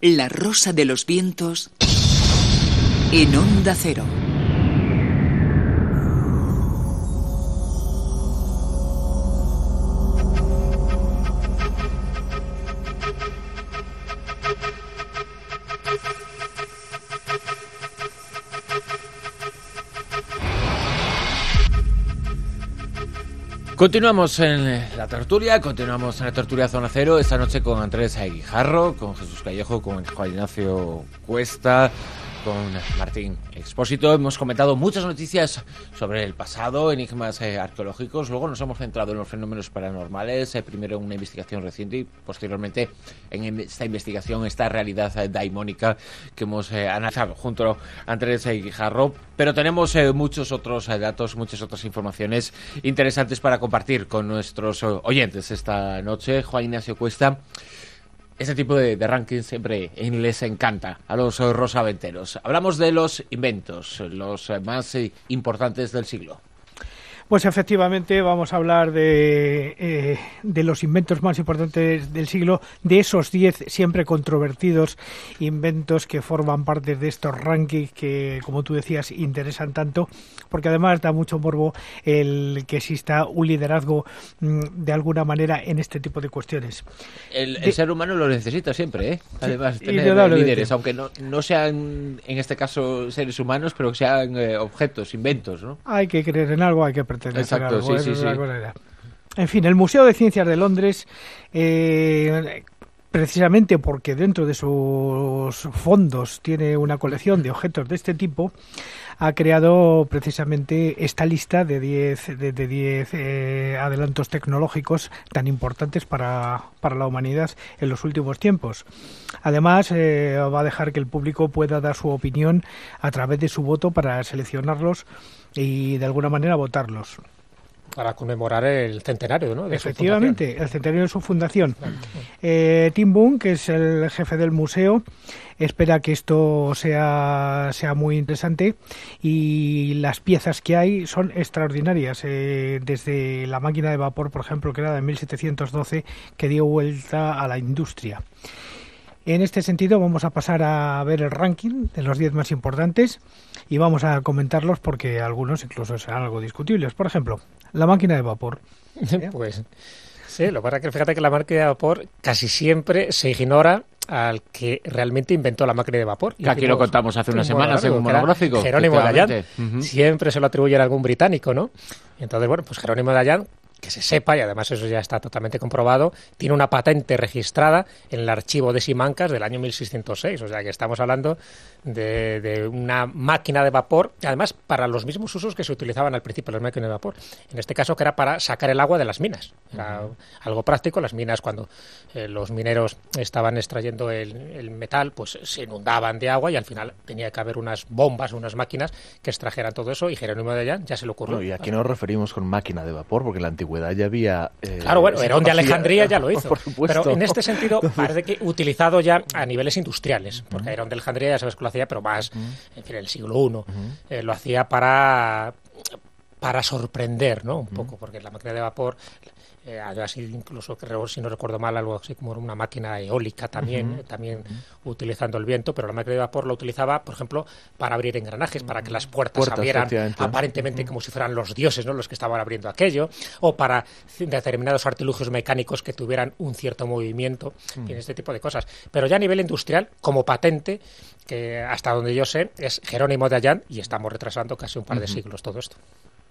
La rosa de los vientos en Onda Cero. Continuamos en la tertulia Zona Cero, esta noche con Andrés Guijarro, con Jesús Callejo, con Juan Ignacio Cuesta, con Martín Expósito. Hemos comentado muchas noticias sobre el pasado, enigmas arqueológicos, luego nos hemos centrado en los fenómenos paranormales, primero en una investigación reciente y posteriormente en esta investigación, esta realidad daimónica que hemos analizado junto a Andrés Guijarro. Pero tenemos muchos otros datos, muchas otras informaciones interesantes para compartir con nuestros oyentes esta noche. Juan Ignacio Cuesta, este tipo de rankings siempre les encanta a los rosaventeros. Hablamos de los inventos, los más importantes del siglo. Pues efectivamente vamos a hablar de los inventos más importantes del siglo, de esos 10 siempre controvertidos inventos que forman parte de estos rankings que, como tú decías, interesan tanto, porque además da mucho morbo el que exista un liderazgo de alguna manera en este tipo de cuestiones. El ser humano lo necesita siempre, ¿eh? Además, tener líderes, aunque no sean, en este caso, seres humanos, pero que sean objetos, inventos, ¿no? Hay que creer en algo, hay que pretender. Exacto, algo, sí. En fin, el Museo de Ciencias de Londres, precisamente porque dentro de sus fondos tiene una colección de objetos de este tipo, ha creado precisamente esta lista de 10 adelantos tecnológicos tan importantes para la humanidad en los últimos tiempos. Además, va a dejar que el público pueda dar su opinión a través de su voto para seleccionarlos y de alguna manera votarlos. Para conmemorar el centenario, ¿no? Efectivamente, el centenario de su fundación. Tim Boone, que es el jefe del museo, espera que esto sea muy interesante y las piezas que hay son extraordinarias. Desde la máquina de vapor, por ejemplo, creada en 1712, que dio vuelta a la industria. En este sentido vamos a pasar a ver el ranking de los 10 más importantes y vamos a comentarlos porque algunos incluso serán algo discutibles. Por ejemplo, la máquina de vapor. Pues sí, lo que pasa es que fíjate que la máquina de vapor casi siempre se ignora al que realmente inventó la máquina de vapor. Que aquí lo contamos hace unas semanas en un monográfico. Jerónimo de Allan. Siempre se lo atribuyen a algún británico, ¿no? Entonces, bueno, pues Jerónimo de Allan, que se sepa, y además eso ya está totalmente comprobado, tiene una patente registrada en el archivo de Simancas del año 1606, o sea que estamos hablando de una máquina de vapor, además para los mismos usos que se utilizaban al principio las máquinas de vapor, en este caso que era para sacar el agua de las minas, era algo práctico. Las minas, cuando los mineros estaban extrayendo el metal, pues se inundaban de agua y al final tenía que haber unas bombas, unas máquinas que extrajeran todo eso, y Jerónimo de Allan ya se le ocurrió. Bueno, y aquí nos referimos con máquina de vapor, porque en la antigüedad ya había... claro, bueno, Herón de Alejandría ya lo hizo, por supuesto. Pero en este sentido parece que utilizado ya a niveles industriales, porque Herón de Alejandría ya sabes que lo hacía, pero más, en fin, en el siglo I, lo hacía para sorprender, ¿no? Un poco, porque la máquina de vapor... además, incluso, si no recuerdo mal, algo así como una máquina eólica también, utilizando el viento, pero la máquina de vapor la utilizaba, por ejemplo, para abrir engranajes, para que las puertas abrieran aparentemente como si fueran los dioses, ¿no?, los que estaban abriendo aquello, o para determinados artilugios mecánicos que tuvieran un cierto movimiento, y en este tipo de cosas. Pero ya a nivel industrial, como patente, que hasta donde yo sé, es Jerónimo de Allan, y estamos retrasando casi un par de siglos todo esto.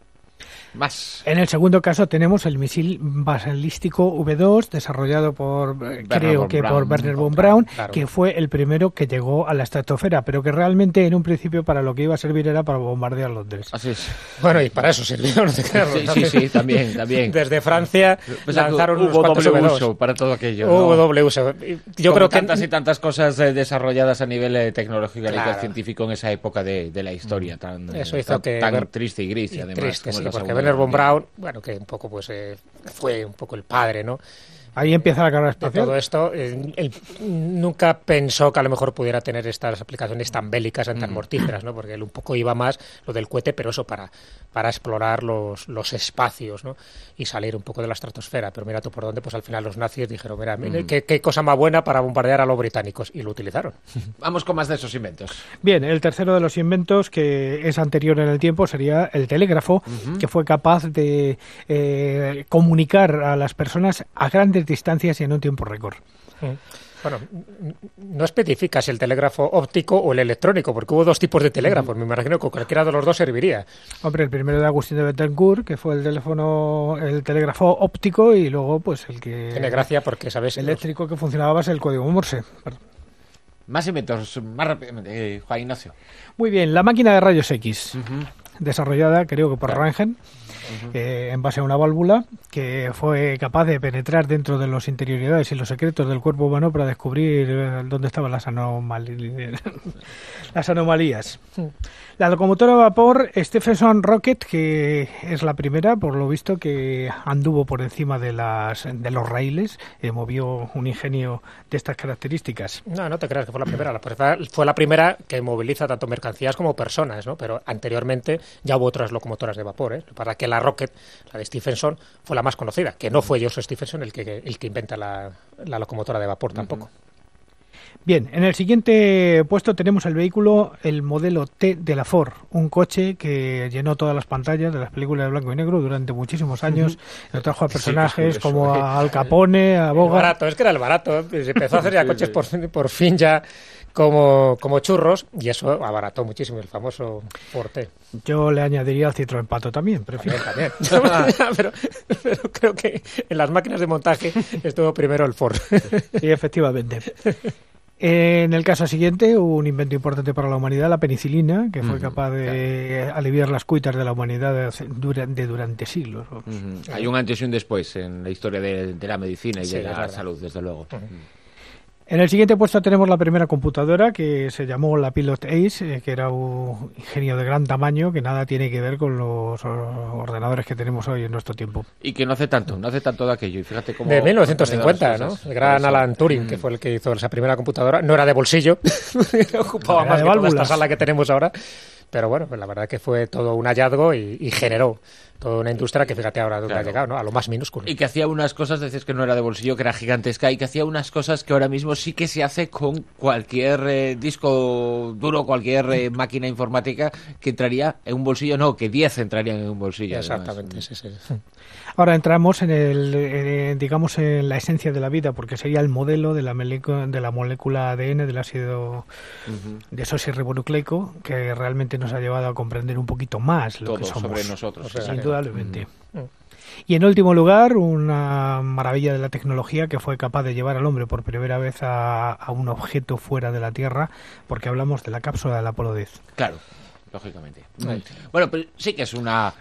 Más. En el segundo caso tenemos el misil balístico V2, desarrollado por Wernher von Braun, claro, que fue el primero que llegó a la estratosfera, pero que realmente en un principio para lo que iba a servir era para bombardear Londres. Así es. Bueno, y para eso sirvió, no te creas. Sí, también. Desde Francia lanzaron unos cuantos V2 uso para todo aquello. Hubo doble uso. Yo creo que tantas y tantas cosas desarrolladas a nivel tecnológico y científico en esa época de la historia tan triste y gris, además. Triste, sí, porque Wernher von Braun, bueno, que un poco pues fue un poco el padre, ¿no?, Ahí empieza la carrera espacial. Todo esto, él nunca pensó que a lo mejor pudiera tener estas aplicaciones tan bélicas, tan mortíferas, ¿no? Porque él un poco iba más lo del cohete, pero eso para explorar los espacios, ¿no? Y salir un poco de la estratosfera. Pero mira tú por dónde, pues al final los nazis dijeron, mira, qué cosa más buena para bombardear a los británicos, y lo utilizaron. Vamos con más de esos inventos. Bien, el tercero de los inventos, que es anterior en el tiempo, sería el telégrafo, que fue capaz de comunicar a las personas a grandes distancias y en un tiempo récord. Bueno, no especifica si el telégrafo óptico o el electrónico, porque hubo dos tipos de telégrafos. Me imagino que cualquiera de los dos serviría. Hombre, el primero de Agustín de Bettencourt, que fue el telégrafo óptico, y luego pues el que... Tiene gracia porque, ¿sabes? Eléctrico, que funcionaba a base del código Morse. Más inventos, más rápidamente, Juan Ignacio. Muy bien, la máquina de rayos X, desarrollada creo que por Röntgen, en base a una válvula que fue capaz de penetrar dentro de las interioridades y los secretos del cuerpo humano para descubrir dónde estaban las anomalías. La locomotora a vapor Stephenson Rocket, que es la primera, por lo visto, que anduvo por encima de los raíles, movió un ingenio de estas características. No te creas que fue la primera. Fue la primera que moviliza tanto mercancías como personas, ¿no? Pero anteriormente ya hubo otras locomotoras de vapor, ¿eh? Para que la Rocket, la de Stephenson, fue la más conocida, que no fue Joseph Stephenson el que inventa la locomotora de vapor tampoco. Bien, en el siguiente puesto tenemos el modelo T de la Ford, un coche que llenó todas las pantallas de las películas de blanco y negro durante muchísimos años. Lo trajo a personajes como a Al Capone, a Bogart. Es que era el barato. Se empezó a hacer ya coches por fin ya como churros, y eso abarató muchísimo el famoso Ford T. Yo le añadiría al Citroën Pato también, prefiero. También. pero creo que en las máquinas de montaje estuvo primero el Ford. Sí, efectivamente. En el caso siguiente, un invento importante para la humanidad, la penicilina, que fue capaz de aliviar las cuitas de la humanidad durante siglos. Hay un antes y un después en la historia de la medicina y de la salud, desde luego. En el siguiente puesto tenemos la primera computadora, que se llamó la Pilot Ace, que era un ingenio de gran tamaño que nada tiene que ver con los ordenadores que tenemos hoy en nuestro tiempo. Y que no hace tanto de aquello. Y fíjate cómo... De 1950, ¿no? El gran Alan Turing, que fue el que hizo esa primera computadora. No era de bolsillo, ocupaba más de toda esta sala que tenemos ahora. Pero bueno, pues la verdad que fue todo un hallazgo y generó toda una industria que fíjate ahora dónde ha llegado, ¿no? A lo más minúsculo. Y que hacía unas cosas, decías que no era de bolsillo, que era gigantesca, y que hacía unas cosas que ahora mismo sí que se hace con cualquier disco duro, cualquier máquina informática que entraría en un bolsillo, no, que 10 entrarían en un bolsillo. Exactamente, además. sí. Ahora entramos en digamos, en la esencia de la vida, porque sería el modelo de la molécula ADN, del ácido desoxirribonucleico, que realmente nos ha llevado a comprender un poquito más lo que somos. Sobre nosotros. Indudablemente. Y en último lugar, una maravilla de la tecnología que fue capaz de llevar al hombre por primera vez a un objeto fuera de la Tierra, porque hablamos de la cápsula del Apolo 10. Claro, lógicamente. Bueno, pues sí que es una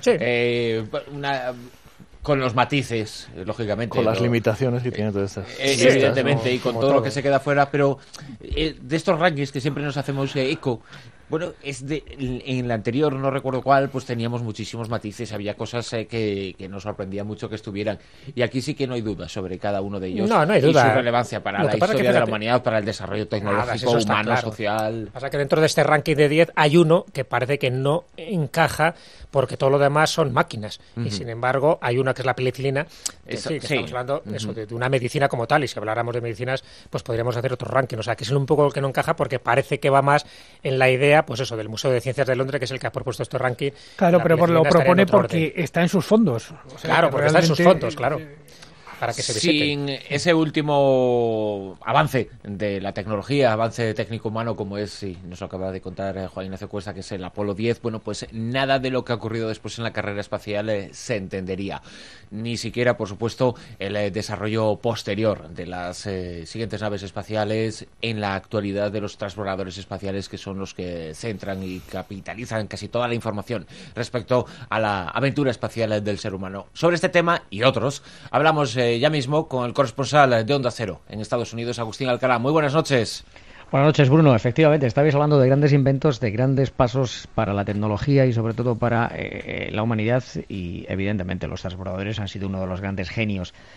con los matices, lógicamente. Con las limitaciones que tiene todo esto. Evidentemente, y con todo lo que se queda fuera, pero de estos rankings que siempre nos hacemos eco, bueno, en la anterior, no recuerdo cuál, pues teníamos muchísimos matices, había cosas que nos sorprendía mucho que estuvieran. Y aquí sí que no hay duda sobre cada uno de ellos. No hay duda. Y su relevancia para la historia de la humanidad, para el desarrollo tecnológico, humano, social. Pasa que dentro de este ranking de 10 hay uno que parece que no encaja porque todo lo demás son máquinas. Y sin embargo, hay una que es la penicilina, que estamos hablando de una medicina como tal, y si habláramos de medicinas, pues podríamos hacer otro ranking. O sea, que es un poco lo que no encaja porque parece que va más en la idea, pues eso, del Museo de Ciencias de Londres, que es el que ha propuesto este ranking. Claro, pero lo propone porque está en sus fondos. O sea, claro, porque está en sus fondos, claro. Para que se visiten. Sin ese último avance de la tecnología, avance técnico-humano, como es, y nos lo acaba de contar Juan Ignacio Cuesta, que es el Apolo 10, bueno, pues nada de lo que ha ocurrido después en la carrera espacial se entendería. Ni siquiera, por supuesto, el desarrollo posterior de las siguientes naves espaciales en la actualidad de los transbordadores espaciales, que son los que centran y capitalizan casi toda la información respecto a la aventura espacial del ser humano. Sobre este tema y otros, hablamos ya mismo con el corresponsal de Onda Cero en Estados Unidos, Agustín Alcalá. Muy buenas noches. Buenas noches, Bruno. Efectivamente, estabais hablando de grandes inventos, de grandes pasos para la tecnología y sobre todo para la humanidad, y evidentemente los transbordadores han sido uno de los grandes genios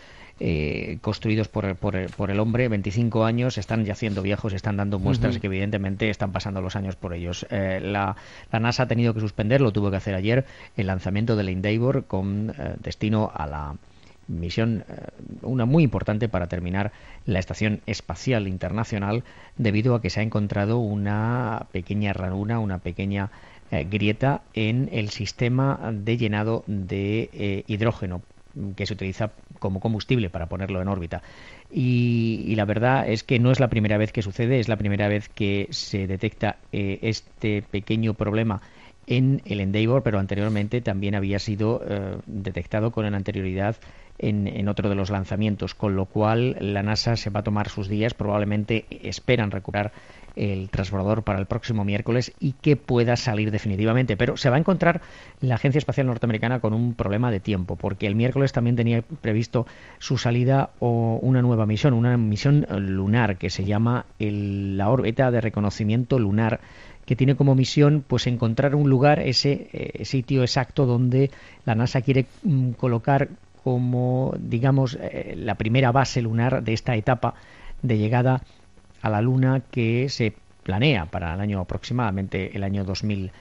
construidos por el hombre, 25 años, están ya siendo viejos, están dando muestras que evidentemente están pasando los años por ellos. La NASA ha tenido que suspender, lo tuvo que hacer ayer, el lanzamiento del Endeavour con destino a la misión, una muy importante para terminar la Estación Espacial Internacional, debido a que se ha encontrado una pequeña ranura, una pequeña grieta en el sistema de llenado de hidrógeno que se utiliza como combustible para ponerlo en órbita. Y la verdad es que no es la primera vez que sucede, es la primera vez que se detecta este pequeño problema en el Endeavour, pero anteriormente también había sido detectado con anterioridad en otro de los lanzamientos, con lo cual la NASA se va a tomar sus días, probablemente esperan recuperar el transbordador para el próximo miércoles y que pueda salir definitivamente, pero se va a encontrar la Agencia Espacial Norteamericana con un problema de tiempo, porque el miércoles también tenía previsto su salida o una nueva misión, una misión lunar que se llama la órbita de reconocimiento lunar, que tiene como misión pues encontrar un lugar, ese sitio exacto donde la NASA quiere colocar como, digamos, la primera base lunar de esta etapa de llegada a la Luna que se planea para el año aproximadamente el año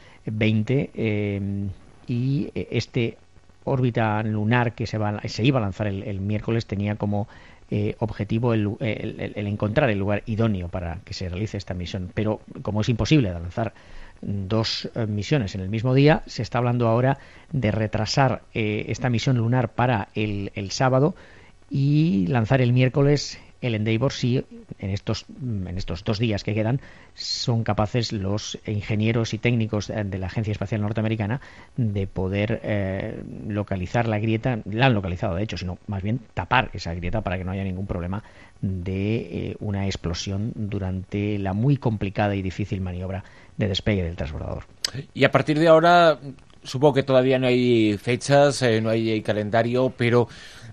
2020, y este órbita lunar que se iba a lanzar el miércoles tenía como objetivo el encontrar el lugar idóneo para que se realice esta misión, pero como es imposible lanzar dos misiones en el mismo día, se está hablando ahora de retrasar esta misión lunar para el sábado y lanzar el miércoles el Endeavour, si en estos 2 días que quedan son capaces los ingenieros y técnicos de la Agencia Espacial Norteamericana de poder localizar la grieta. La han localizado, de hecho, sino más bien tapar esa grieta para que no haya ningún problema de una explosión durante la muy complicada y difícil maniobra de despegue del transbordador. Y a partir de ahora, supongo que todavía no hay fechas, no hay calendario, pero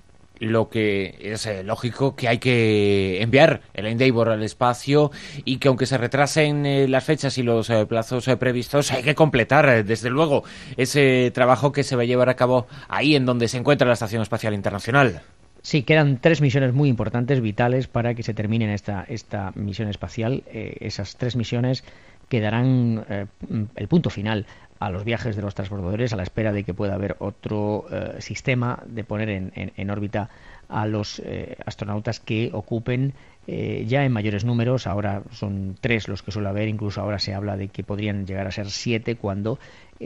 lo que es lógico que hay que enviar el Endeavour al espacio, y que aunque se retrasen las fechas y los plazos previstos, hay que completar desde luego ese trabajo que se va a llevar a cabo ahí en donde se encuentra la Estación Espacial Internacional. Sí, quedan 3 misiones muy importantes, vitales, para que se termine esta misión espacial. Esas 3 misiones que darán el punto final a los viajes de los transbordadores, a la espera de que pueda haber otro sistema de poner en órbita a los astronautas que ocupen ya en mayores números. Ahora son 3 los que suele haber, incluso ahora se habla de que podrían llegar a ser 7 cuando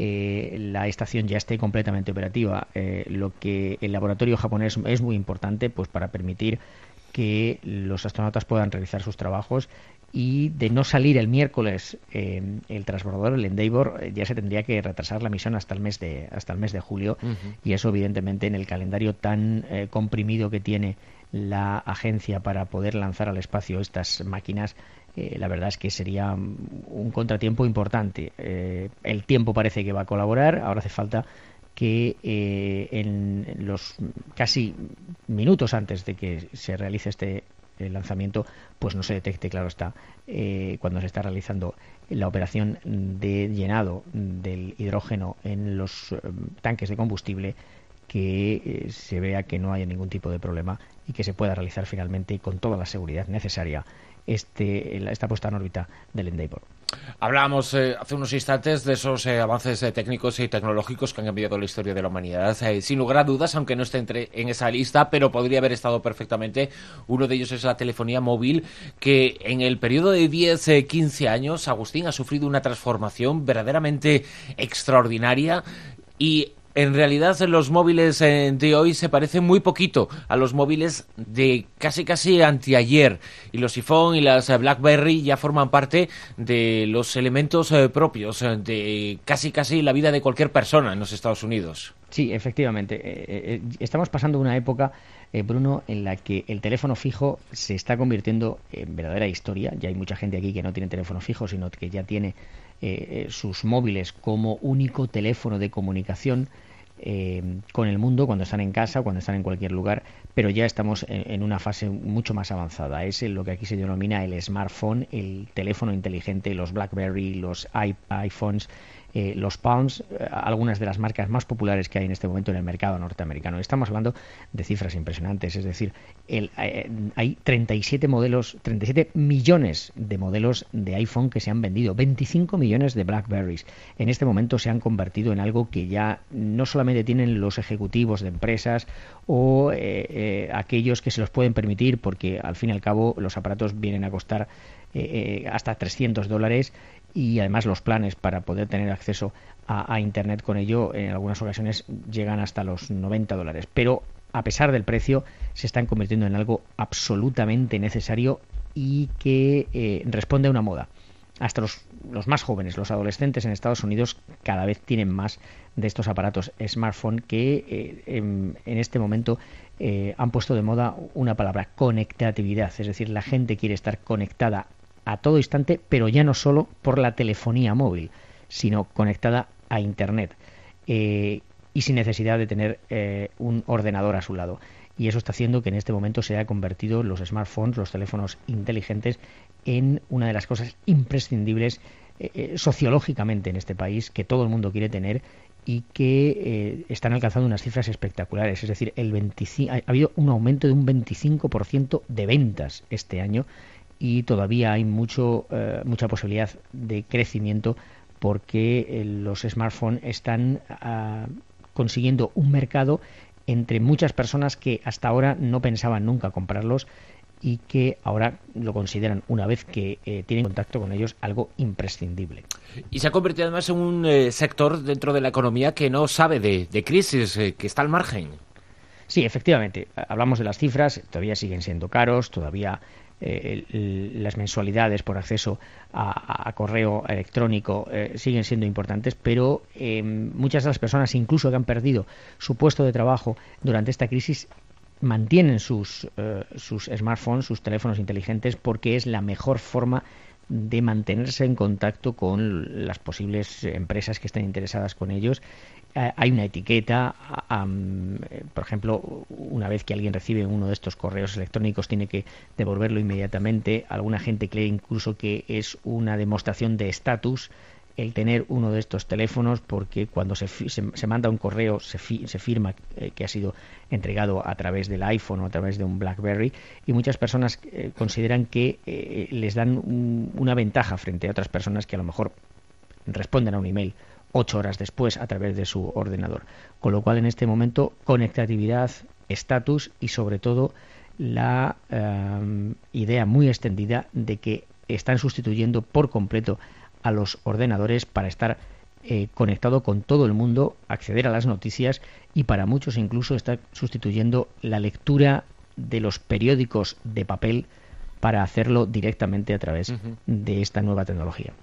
la estación ya esté completamente operativa. Lo que el laboratorio japonés es muy importante, pues para permitir que los astronautas puedan realizar sus trabajos, y de no salir el miércoles el transbordador, el Endeavour, ya se tendría que retrasar la misión hasta el mes de julio. Y eso evidentemente en el calendario tan comprimido que tiene la agencia para poder lanzar al espacio estas máquinas, la verdad es que sería un contratiempo importante. El tiempo parece que va a colaborar, ahora hace falta que en los casi minutos antes de que se realice el lanzamiento, pues no se detecte, claro está, cuando se está realizando la operación de llenado del hidrógeno en los tanques de combustible, que se vea que no haya ningún tipo de problema y que se pueda realizar finalmente con toda la seguridad necesaria esta puesta en órbita del Endeavour. Hablábamos hace unos instantes de esos avances técnicos y tecnológicos que han cambiado la historia de la humanidad. Sin lugar a dudas, aunque no esté en esa lista, pero podría haber estado perfectamente. Uno de ellos es la telefonía móvil, que en el periodo de 10-15 años, Agustín, ha sufrido una transformación verdaderamente extraordinaria, y en realidad los móviles de hoy se parecen muy poquito a los móviles de casi anteayer, y los iPhone y las BlackBerry ya forman parte de los elementos propios de casi la vida de cualquier persona en los Estados Unidos. Sí, efectivamente. Estamos pasando una época, Bruno, en la que el teléfono fijo se está convirtiendo en verdadera historia. Ya hay mucha gente aquí que no tiene teléfono fijo, sino que ya tiene sus móviles como único teléfono de comunicación con el mundo, cuando están en casa, cuando están en cualquier lugar, pero ya estamos en una fase mucho más avanzada. Es lo que aquí se denomina el smartphone, el teléfono inteligente, los BlackBerry, los iPhones, los Palms, algunas de las marcas más populares que hay en este momento en el mercado norteamericano. Estamos hablando de cifras impresionantes, es decir, hay 37 millones de modelos de iPhone que se han vendido, 25 millones de BlackBerrys. En este momento se han convertido en algo que ya no solamente tienen los ejecutivos de empresas o aquellos que se los pueden permitir, porque al fin y al cabo los aparatos vienen a costar hasta $300 y además los planes para poder tener acceso a Internet con ello en algunas ocasiones llegan hasta los $90. Pero a pesar del precio se están convirtiendo en algo absolutamente necesario y que responde a una moda. Hasta los más jóvenes, los adolescentes en Estados Unidos cada vez tienen más de estos aparatos smartphone que en este momento han puesto de moda una palabra: conectatividad. Es decir, la gente quiere estar conectada a todo instante, pero ya no solo por la telefonía móvil, sino conectada a Internet y sin necesidad de tener un ordenador a su lado. Y eso está haciendo que en este momento se haya convertido los smartphones, los teléfonos inteligentes, en una de las cosas imprescindibles sociológicamente en este país, que todo el mundo quiere tener y que están alcanzando unas cifras espectaculares. Es decir, ha habido un aumento de un 25% de ventas este año y todavía hay mucha posibilidad de crecimiento porque los smartphones están consiguiendo un mercado entre muchas personas que hasta ahora no pensaban nunca comprarlos y que ahora lo consideran, una vez que tienen contacto con ellos, algo imprescindible. Y se ha convertido además en un sector dentro de la economía que no sabe de crisis, que está al margen. Sí, efectivamente. Hablamos de las cifras, todavía siguen siendo caros, todavía las mensualidades por acceso a correo electrónico siguen siendo importantes, pero muchas de las personas, incluso que han perdido su puesto de trabajo durante esta crisis, mantienen sus smartphones, sus teléfonos inteligentes, porque es la mejor forma de mantenerse en contacto con las posibles empresas que estén interesadas con ellos. Hay una etiqueta, por ejemplo, una vez que alguien recibe uno de estos correos electrónicos tiene que devolverlo inmediatamente. Alguna gente cree incluso que es una demostración de estatus el tener uno de estos teléfonos, porque cuando se manda un correo se firma que ha sido entregado a través del iPhone o a través de un BlackBerry, y muchas personas consideran que les dan una ventaja frente a otras personas que a lo mejor responden a un email 8 horas después a través de su ordenador. Con lo cual, en este momento, conectividad, estatus y sobre todo la idea muy extendida de que están sustituyendo por completo a los ordenadores para estar conectado con todo el mundo, acceder a las noticias, y para muchos incluso está sustituyendo la lectura de los periódicos de papel para hacerlo directamente a través de esta nueva tecnología.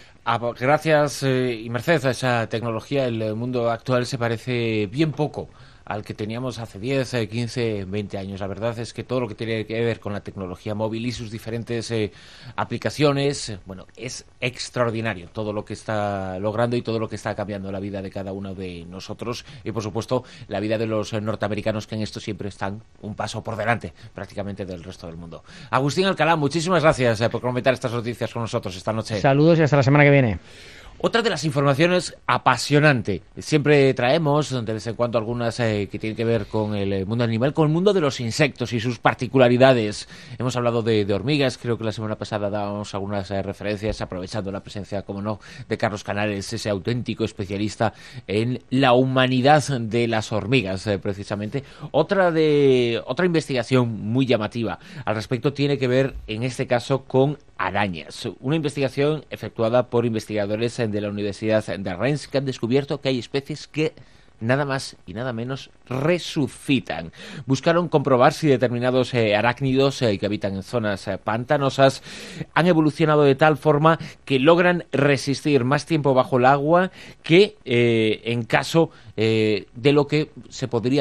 Gracias y merced a esa tecnología, el mundo actual se parece bien poco al que teníamos hace 10, 15, 20 años. La verdad es que todo lo que tiene que ver con la tecnología móvil y sus diferentes aplicaciones, bueno, es extraordinario todo lo que está logrando y todo lo que está cambiando la vida de cada uno de nosotros y, por supuesto, la vida de los norteamericanos, que en esto siempre están un paso por delante prácticamente del resto del mundo. Agustín Alcalá, muchísimas gracias por comentar estas noticias con nosotros esta noche. Saludos y hasta la semana que viene. Otra de las informaciones apasionante. Siempre traemos de vez en cuando algunas que tienen que ver con el mundo animal, con el mundo de los insectos y sus particularidades. Hemos hablado de hormigas, creo que la semana pasada dábamos algunas referencias, aprovechando la presencia, como no, de Carlos Canales, ese auténtico especialista en la humanidad de las hormigas, precisamente. Otra investigación muy llamativa al respecto tiene que ver, en este caso, con arañas. Una investigación efectuada por investigadores de la Universidad de Rennes, que han descubierto que hay especies que nada más y nada menos resucitan. Buscaron comprobar si determinados arácnidos que habitan en zonas pantanosas han evolucionado de tal forma que logran resistir más tiempo bajo el agua que en caso de lo que se podría dar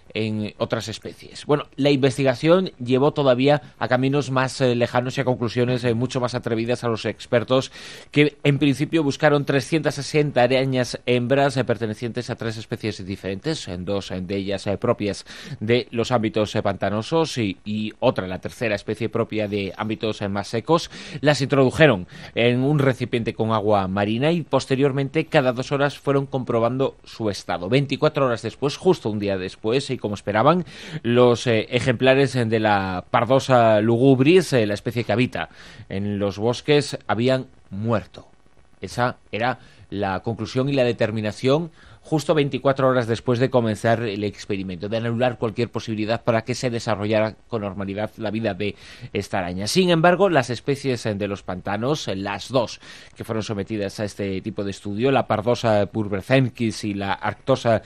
en otras especies. Bueno, la investigación llevó todavía a caminos más lejanos y a conclusiones mucho más atrevidas a los expertos, que en principio buscaron 360 arañas hembras pertenecientes a 3 especies diferentes, en 2 de ellas propias de los ámbitos pantanosos y otra, la tercera especie propia de ámbitos más secos. Las introdujeron en un recipiente con agua marina y posteriormente cada 2 horas fueron comprobando su estado. 24 horas después, justo un día después, y como esperaban, los ejemplares de la Pardosa lugubris, la especie que habita en los bosques, habían muerto. Esa era la conclusión y la determinación justo 24 horas después de comenzar el experimento, de anular cualquier posibilidad para que se desarrollara con normalidad la vida de esta araña. Sin embargo, las especies de los pantanos, las 2 que fueron sometidas a este tipo de estudio, la Pardosa purbecensis y la Arctosa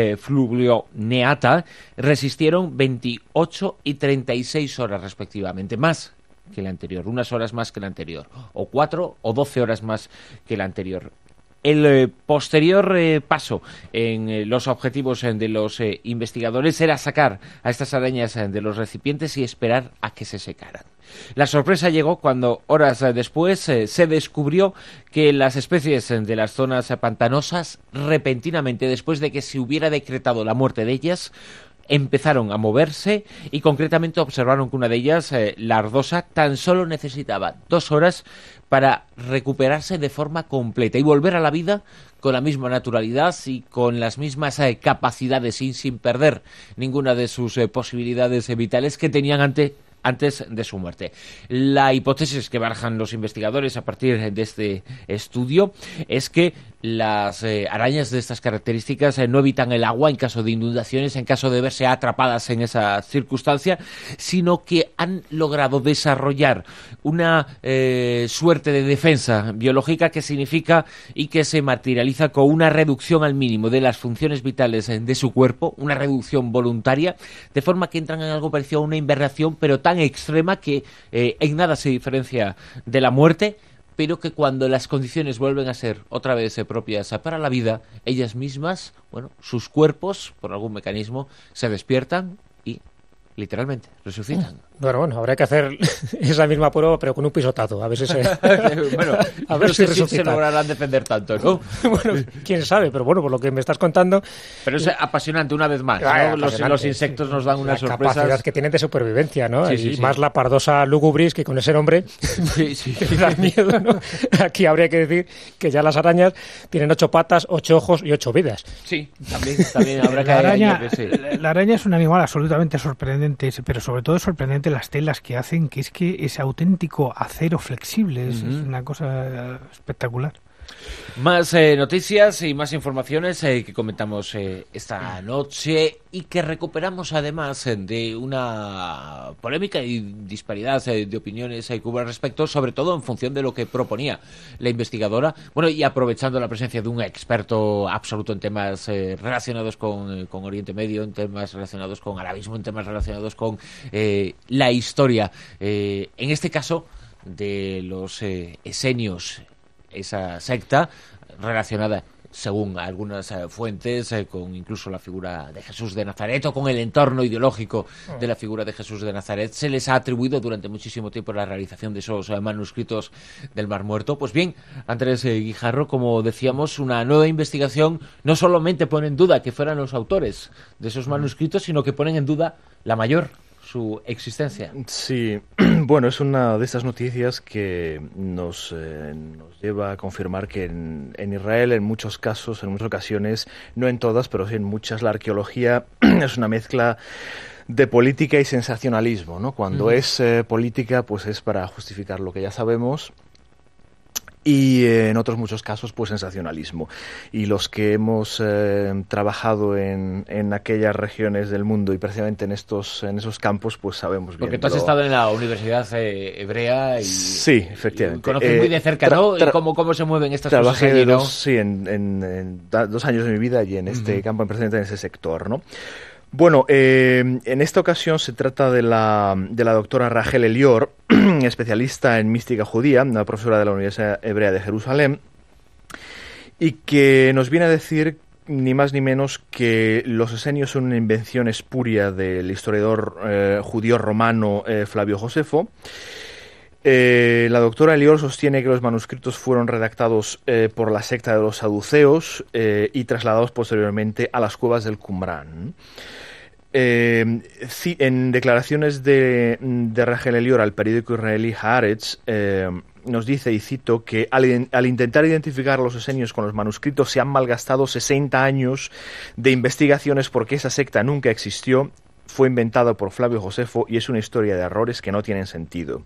fluglioneata, resistieron 28 y 36 horas respectivamente, más que la anterior, unas horas más que la anterior, o 4 o 12 horas más que la anterior. El posterior paso en los objetivos de los investigadores era sacar a estas arañas de los recipientes y esperar a que se secaran. La sorpresa llegó cuando, horas después, se descubrió que las especies de las zonas pantanosas, repentinamente, después de que se hubiera decretado la muerte de ellas, empezaron a moverse y concretamente observaron que una de ellas, la ardosa, tan solo necesitaba 2 horas para recuperarse de forma completa y volver a la vida con la misma naturalidad y con las mismas capacidades, sin perder ninguna de sus posibilidades vitales que tenían antes de su muerte. La hipótesis que barajan los investigadores a partir de este estudio es que las arañas de estas características no evitan el agua en caso de inundaciones, en caso de verse atrapadas en esa circunstancia, sino que han logrado desarrollar una suerte de defensa biológica que significa y que se materializa con una reducción al mínimo de las funciones vitales de su cuerpo, una reducción voluntaria, de forma que entran en algo parecido a una hibernación, pero tan extrema que en nada se diferencia de la muerte, pero que cuando las condiciones vuelven a ser otra vez propias para la vida, ellas mismas, sus cuerpos, por algún mecanismo, se despiertan y literalmente resucitan. Bueno, habrá que hacer esa misma prueba, pero con un pisotazo, a ver si se... a ver si se lograrán defender tanto, ¿no? Bueno, quién sabe, pero bueno, por lo que me estás contando... Pero es apasionante, una vez más, ¿no? Los insectos nos dan unas sorpresas... La capacidad que tienen de supervivencia, ¿no? Sí, más la Pardosa lugubris, que con ese nombre te da miedo, ¿no? Aquí habría que decir que ya las arañas tienen 8 patas, 8 ojos y 8 vidas. Sí, también habrá que añadir, sí. La araña es un animal absolutamente sorprendente, pero sobre todo es sorprendente las telas que hacen, que es auténtico acero flexible, es una cosa espectacular. Más noticias y más informaciones que comentamos esta noche y que recuperamos además de una polémica y disparidad de opiniones que hubo al respecto, sobre todo en función de lo que proponía la investigadora, y aprovechando la presencia de un experto absoluto en temas relacionados con Oriente Medio, en temas relacionados con arabismo, en temas relacionados con la historia, en este caso de los esenios, esa secta relacionada, según algunas fuentes, con incluso la figura de Jesús de Nazaret o con el entorno ideológico de la figura de Jesús de Nazaret. Se les ha atribuido durante muchísimo tiempo la realización de esos manuscritos del Mar Muerto. Pues bien, Andrés Guijarro, como decíamos, una nueva investigación no solamente pone en duda que fueran los autores de esos manuscritos, sino que ponen en duda su existencia. Sí, bueno, es una de estas noticias que nos lleva a confirmar que en Israel, en muchos casos, en muchas ocasiones, no en todas, pero sí en muchas, la arqueología es una mezcla de política y sensacionalismo, ¿no? Cuando es política, pues es para justificar lo que ya sabemos, y en otros muchos casos pues sensacionalismo, y los que hemos trabajado en aquellas regiones del mundo y precisamente en esos campos pues sabemos bien. Porque tú has estado en la Universidad Hebrea y sí, efectivamente conoces muy de cerca, ¿no? cómo se mueven estas cosas allí, ¿no? en 2 años de mi vida y en este campo, precisamente en ese sector, ¿no? Bueno, en esta ocasión se trata de la doctora Rachel Elior, especialista en mística judía, una profesora de la Universidad Hebrea de Jerusalén, y que nos viene a decir ni más ni menos que los esenios son una invención espuria del historiador judío romano Flavio Josefo. La doctora Elior sostiene que los manuscritos fueron redactados por la secta de los saduceos y trasladados posteriormente a las cuevas del Qumrán. En declaraciones de Rachel Elior al periódico israelí Haaretz, nos dice, y cito, que al intentar identificar a los esenios con los manuscritos se han malgastado 60 años de investigaciones porque esa secta nunca existió, fue inventada por Flavio Josefo y es una historia de errores que no tienen sentido.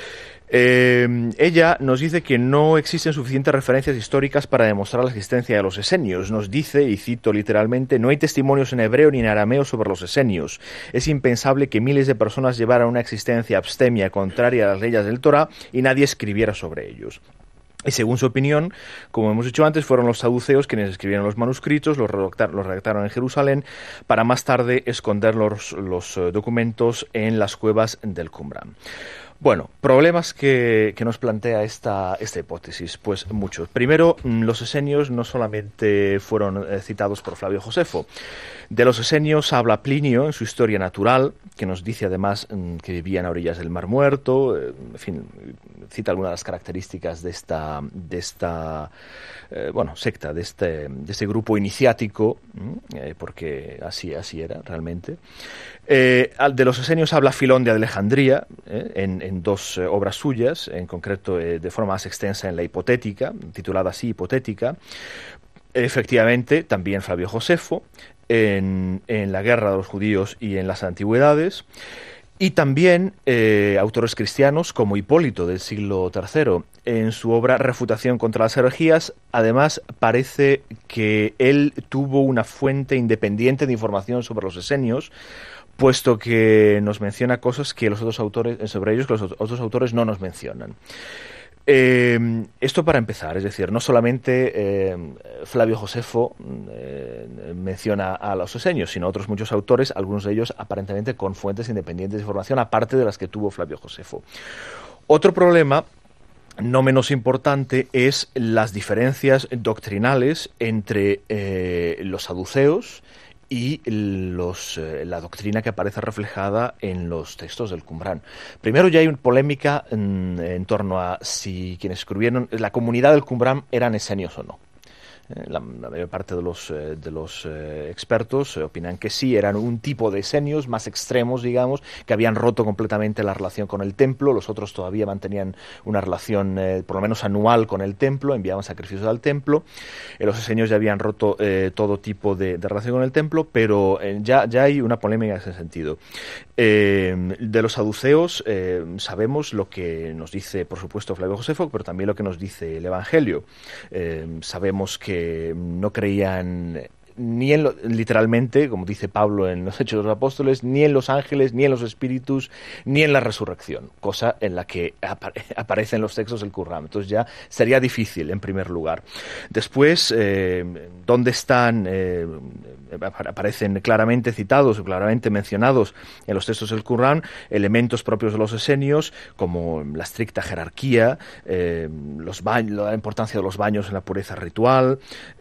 Ella nos dice que no existen suficientes referencias históricas para demostrar la existencia de los esenios. Nos dice, y cito literalmente, no hay testimonios en hebreo ni en arameo sobre los esenios. Es impensable que miles de personas llevaran una existencia abstemia contraria a las leyes del Torá y nadie escribiera sobre ellos. Y según su opinión, como hemos dicho antes, fueron los saduceos quienes escribieron los manuscritos, los redactaron en Jerusalén, para más tarde esconder los documentos en las cuevas del Qumrán. Bueno, problemas que nos plantea esta hipótesis, pues muchos. Primero, los esenios no solamente fueron citados por Flavio Josefo. De los esenios habla Plinio en su Historia Natural, que nos dice además que vivían a orillas del Mar Muerto, en fin, cita algunas de las características de esta secta, de este grupo iniciático, porque así era realmente. De los esenios habla Filón de Alejandría, en dos obras suyas, en concreto de forma más extensa en la Hipotética, titulada así Hipotética. Efectivamente, también Flavio Josefo, en la Guerra de los Judíos y en las Antigüedades. Y también autores cristianos como Hipólito del siglo III, en su obra Refutación contra las herejías. Además, parece que él tuvo una fuente independiente de información sobre los esenios, puesto que nos menciona cosas que los otros autores, sobre ellos que los otros autores no nos mencionan. Esto para empezar, es decir, no solamente Flavio Josefo menciona a los esenios, sino otros muchos autores, algunos de ellos aparentemente con fuentes independientes de información, aparte de las que tuvo Flavio Josefo. Otro problema, no menos importante, es las diferencias doctrinales entre los saduceos y la doctrina que aparece reflejada en los textos del Qumrán. Primero, ya hay una polémica en torno a si quienes escribieron la comunidad del Qumrán eran esenios o no. La mayor parte de los expertos opinan que sí, eran un tipo de esenios más extremos, digamos, que habían roto completamente la relación con el templo. Los otros todavía mantenían una relación por lo menos anual con el templo, enviaban sacrificios al templo. Los esenios ya habían roto todo tipo de relación con el templo, pero ya hay una polémica en ese sentido. De los saduceos sabemos lo que nos dice, por supuesto, Flavio Josefo, pero también lo que nos dice el Evangelio. Sabemos que no creían ni en literalmente, como dice Pablo en los Hechos de los Apóstoles, ni en los ángeles, ni en los espíritus, ni en la resurrección, cosa en la que aparecen los textos del Qumrán. Entonces ya sería difícil, en primer lugar. Después, ¿dónde están? Aparecen claramente citados, claramente mencionados en los textos del Qumrán elementos propios de los esenios, como la estricta jerarquía, la importancia de los baños en la pureza ritual,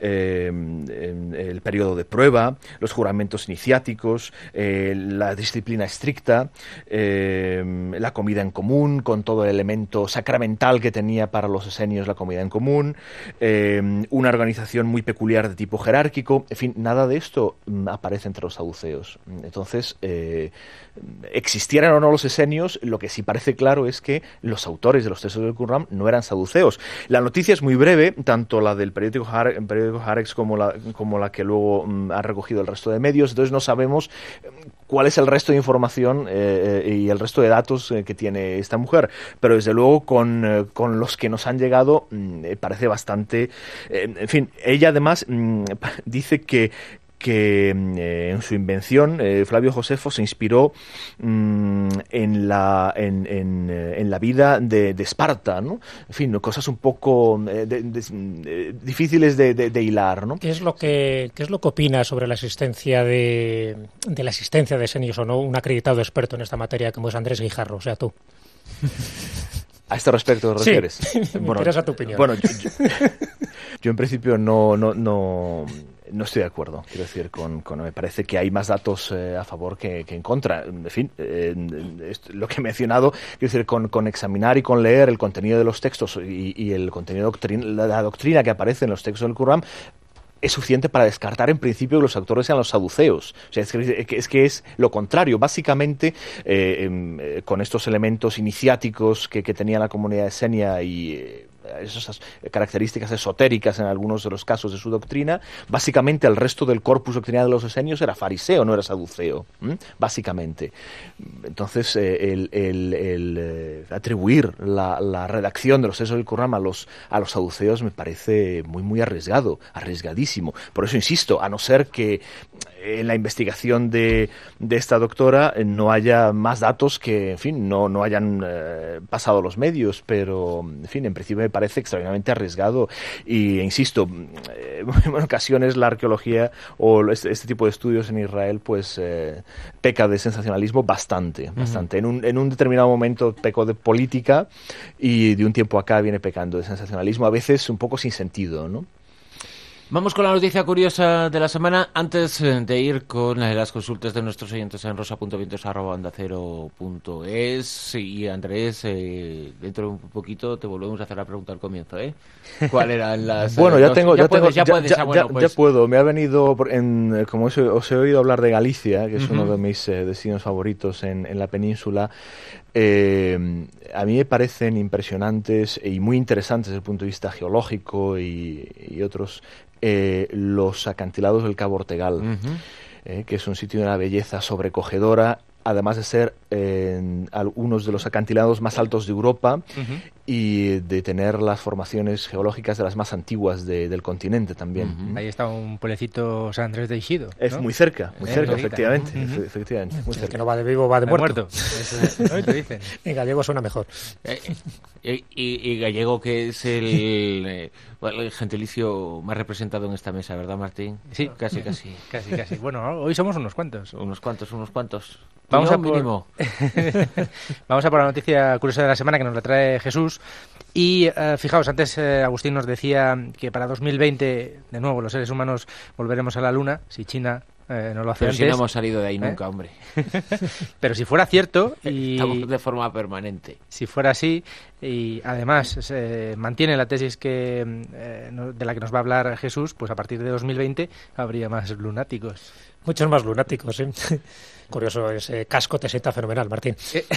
el periodo de prueba, los juramentos iniciáticos, la disciplina estricta, la comida en común, con todo el elemento sacramental que tenía para los esenios la comida en común, una organización muy peculiar de tipo jerárquico. En fin, nada de esto aparece entre los saduceos. Entonces, existieran o no los esenios, lo que sí parece claro es que los autores de los textos del Qumrán no eran saduceos. La noticia es muy breve, tanto la del periódico Haaretz como la que luego ha recogido el resto de medios. Entonces no sabemos cuál es el resto de información y el resto de datos que tiene esta mujer, pero desde luego con los que nos han llegado parece bastante. En fin, ella además dice que en su invención Flavio Josefo se inspiró en la vida de Esparta, ¿no? En fin, cosas un poco difíciles de hilar, ¿no? ¿Qué es lo que opina sobre la existencia de la existencia de esenios o no un acreditado experto en esta materia como es Andrés Guijarro, o sea, tú? ¿A este respecto te refieres? Sí, me interesa tu opinión. Bueno, yo en principio no no estoy de acuerdo. Quiero decir, me parece que hay más datos a favor que en contra. En fin, lo que he mencionado, quiero decir, con examinar y con leer el contenido de los textos y el contenido la doctrina que aparece en los textos del Corán, es suficiente para descartar en principio que los autores sean los saduceos. O sea, es que es lo contrario. Básicamente, con estos elementos iniciáticos que tenía la comunidad esenia y esas características esotéricas en algunos de los casos de su doctrina, básicamente el resto del corpus doctrinal de los esenios era fariseo, no era saduceo, básicamente. Entonces, el atribuir la redacción de los textos del Corán a los saduceos me parece muy arriesgadísimo. Por eso insisto, a no ser que en la investigación de esta doctora no haya más datos que, en fin, no hayan pasado los medios, pero, en fin, en principio me parece extraordinariamente arriesgado y, insisto, en ocasiones la arqueología o este tipo de estudios en Israel pues peca de sensacionalismo bastante. En un determinado momento pecó de política y de un tiempo acá viene pecando de sensacionalismo, a veces un poco sin sentido, ¿no? Vamos con la noticia curiosa de la semana, antes de ir con las consultas de nuestros oyentes en rosa.vientos@ondacero.es. Y Andrés, dentro de un poquito te volvemos a hacer la pregunta al comienzo, ¿eh? ¿Cuáles eran las...? Bueno, ya puedo. Me ha venido, como os he oído hablar de Galicia, que es uno de mis destinos favoritos en la península. A mí me parecen impresionantes y muy interesantes desde el punto de vista geológico y otros los acantilados del Cabo Ortegal, que es un sitio de una belleza sobrecogedora, además de ser algunos de los acantilados más altos de Europa y de tener las formaciones geológicas de las más antiguas del continente también. Ahí está un pueblecito San Andrés de Ixido, ¿no? Es muy cerca, efectivamente. Efectivamente, muy cerca. El que no va de vivo va de muerto. Eso te dicen. En gallego suena mejor. Y gallego, que es el gentilicio más representado en esta mesa, ¿verdad, Martín? Sí, casi. Bueno, hoy somos unos cuantos. Unos cuantos. Vamos a por la noticia curiosa de la semana que nos la trae Jesús. Y fijaos, antes Agustín nos decía que para 2020, de nuevo, los seres humanos volveremos a la Luna, si China no lo hace antes. Si no hemos salido de ahí nunca, hombre. Pero si fuera cierto... Estamos de forma permanente. Si fuera así, y además se mantiene la tesis de la que nos va a hablar Jesús, pues a partir de 2020 habría más lunáticos. Muchos más lunáticos, ¿eh? Curioso, ese casco te sienta fenomenal, Martín.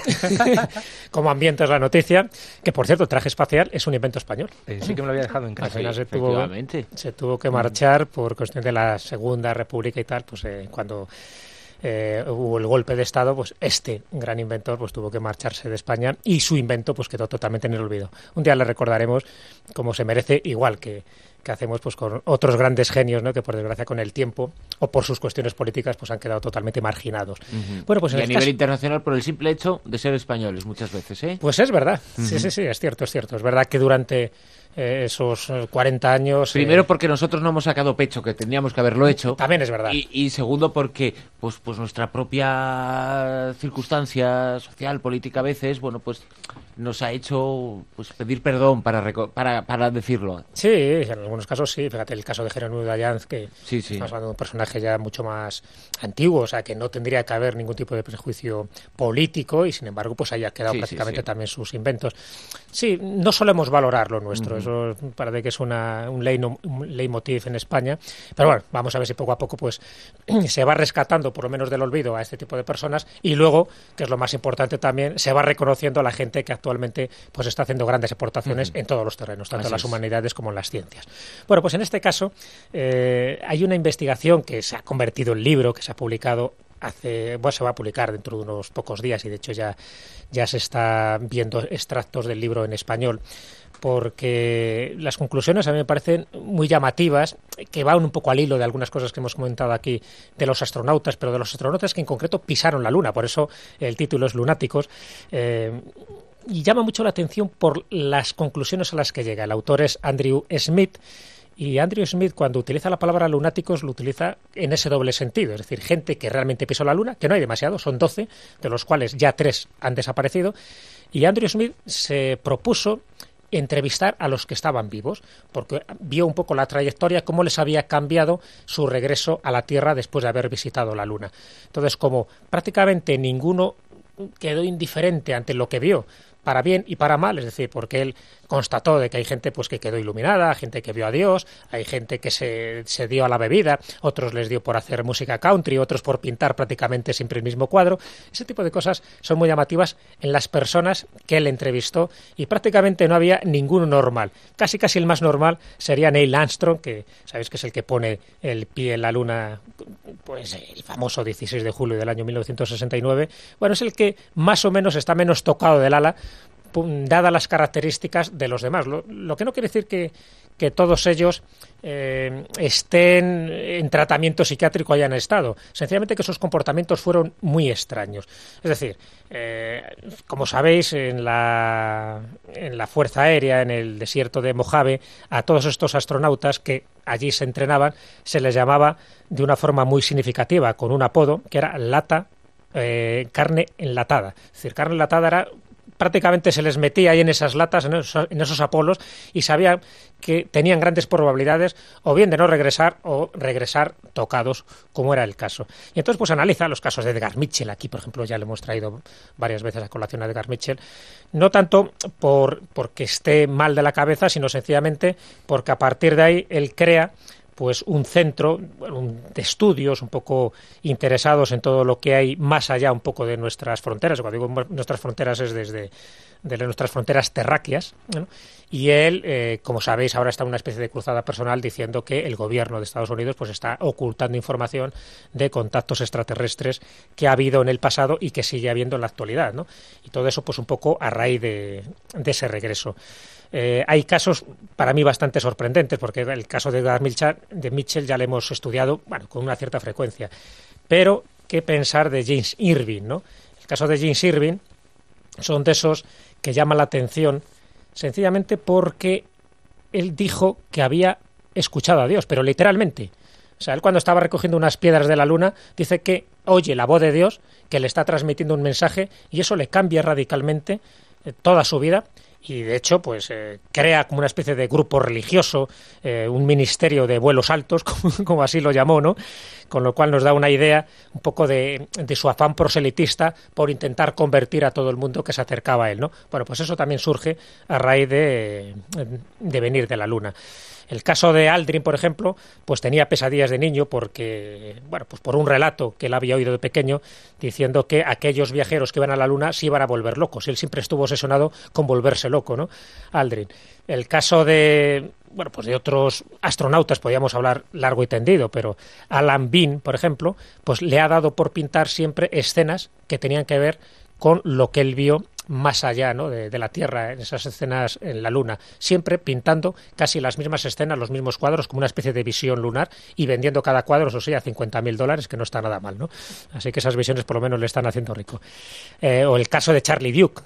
Como ambientas la noticia, que por cierto, el traje espacial es un invento español. Sí que me lo había dejado en casa. Se tuvo que marchar por cuestión de la Segunda República y tal, pues cuando hubo el golpe de Estado, pues este gran inventor pues tuvo que marcharse de España y su invento pues quedó totalmente en el olvido. Un día le recordaremos como se merece, igual que hacemos pues con otros grandes genios, ¿no? Que por desgracia con el tiempo o por sus cuestiones políticas pues han quedado totalmente marginados. Bueno, pues y a nivel internacional por el simple hecho de ser españoles muchas veces, ¿eh? Pues es verdad. Sí, es cierto. Es verdad que durante esos 40 años... Primero porque nosotros no hemos sacado pecho, que tendríamos que haberlo hecho. También es verdad. Y segundo porque pues nuestra propia circunstancia social, política a veces, bueno, pues nos ha hecho pues pedir perdón para decirlo. Sí, en algunos casos sí. Fíjate el caso de Jerónimo de Allanz, que estamos hablando de un personaje ya mucho más antiguo, o sea, que no tendría que haber ningún tipo de prejuicio político y sin embargo pues haya quedado prácticamente también sus inventos. Sí, no solemos valorar lo nuestro, eso parece que es un leitmotiv en España, pero bueno, vamos a ver si poco a poco pues se va rescatando por lo menos del olvido a este tipo de personas y luego, que es lo más importante también, se va reconociendo a la gente que actualmente pues está haciendo grandes aportaciones en todos los terrenos, tanto en las humanidades como en las ciencias. Bueno, pues en este caso hay una investigación que se ha convertido en libro, que se ha publicado se va a publicar dentro de unos pocos días y de hecho ya se está viendo extractos del libro en español, porque las conclusiones a mí me parecen muy llamativas, que van un poco al hilo de algunas cosas que hemos comentado aquí de los astronautas, pero de los astronautas que en concreto pisaron la Luna, por eso el título es Lunáticos, y llama mucho la atención por las conclusiones a las que llega. El autor es Andrew Smith, y Andrew Smith, cuando utiliza la palabra lunáticos, lo utiliza en ese doble sentido, es decir, gente que realmente pisó la Luna, que no hay demasiado, son 12, de los cuales ya 3 han desaparecido, y Andrew Smith se propuso entrevistar a los que estaban vivos, porque vio un poco la trayectoria, cómo les había cambiado su regreso a la Tierra después de haber visitado la Luna. Entonces, como prácticamente ninguno quedó indiferente ante lo que vio, para bien y para mal, es decir, porque él constató de que hay gente pues que quedó iluminada, gente que vio a Dios, hay gente que se dio a la bebida, otros les dio por hacer música country, otros por pintar prácticamente siempre el mismo cuadro. Ese tipo de cosas son muy llamativas en las personas que él entrevistó y prácticamente no había ninguno normal. Casi el más normal sería Neil Armstrong, que sabéis que es el que pone el pie en la Luna, pues el famoso 16 de julio del año 1969. Bueno, es el que más o menos está menos tocado del ala, dadas las características de los demás. Lo que no quiere decir que todos ellos estén en tratamiento psiquiátrico, hayan estado. Sencillamente que sus comportamientos fueron muy extraños. Es decir, como sabéis, en la Fuerza Aérea, en el desierto de Mojave, a todos estos astronautas que allí se entrenaban, se les llamaba de una forma muy significativa, con un apodo que era carne enlatada. Es decir, carne enlatada era... prácticamente se les metía ahí en esas latas, en esos Apolos, y sabían que tenían grandes probabilidades o bien de no regresar o regresar tocados, como era el caso. Y entonces pues analiza los casos de Edgar Mitchell. Aquí, por ejemplo, ya le hemos traído varias veces a colación a Edgar Mitchell, no tanto porque esté mal de la cabeza, sino sencillamente porque a partir de ahí él crea pues un centro de estudios un poco interesados en todo lo que hay más allá un poco de nuestras fronteras. Cuando digo nuestras fronteras es desde nuestras fronteras terráqueas, ¿no? Y él, como sabéis, ahora está en una especie de cruzada personal diciendo que el gobierno de Estados Unidos pues está ocultando información de contactos extraterrestres que ha habido en el pasado y que sigue habiendo en la actualidad, ¿no? Y todo eso pues un poco a raíz de ese regreso. Hay casos para mí bastante sorprendentes, porque el caso de Mitchell ya lo hemos estudiado con una cierta frecuencia. Pero, ¿qué pensar de James Irving, ¿no? El caso de James Irving son de esos que llaman la atención sencillamente porque él dijo que había escuchado a Dios, pero literalmente. O sea, él cuando estaba recogiendo unas piedras de la Luna dice que oye la voz de Dios, que le está transmitiendo un mensaje, y eso le cambia radicalmente toda su vida. Y de hecho, pues crea como una especie de grupo religioso, un ministerio de vuelos altos, como así lo llamó, ¿no? Con lo cual nos da una idea un poco de su afán proselitista por intentar convertir a todo el mundo que se acercaba a él, ¿no? Bueno, pues eso también surge a raíz de venir de la Luna. El caso de Aldrin, por ejemplo, pues tenía pesadillas de niño porque, pues por un relato que él había oído de pequeño diciendo que aquellos viajeros que iban a la Luna se iban a volver locos. Él siempre estuvo obsesionado con volverse loco, ¿no? Aldrin. El caso de otros astronautas podríamos hablar largo y tendido, pero Alan Bean, por ejemplo, pues le ha dado por pintar siempre escenas que tenían que ver con lo que él vio más allá, ¿no? de la Tierra, en esas escenas en la Luna, siempre pintando casi las mismas escenas, los mismos cuadros, como una especie de visión lunar, y vendiendo cada cuadro, eso sí, a $50,000, que no está nada mal, ¿no? Así que esas visiones por lo menos le están haciendo rico. O el caso de Charlie Duke,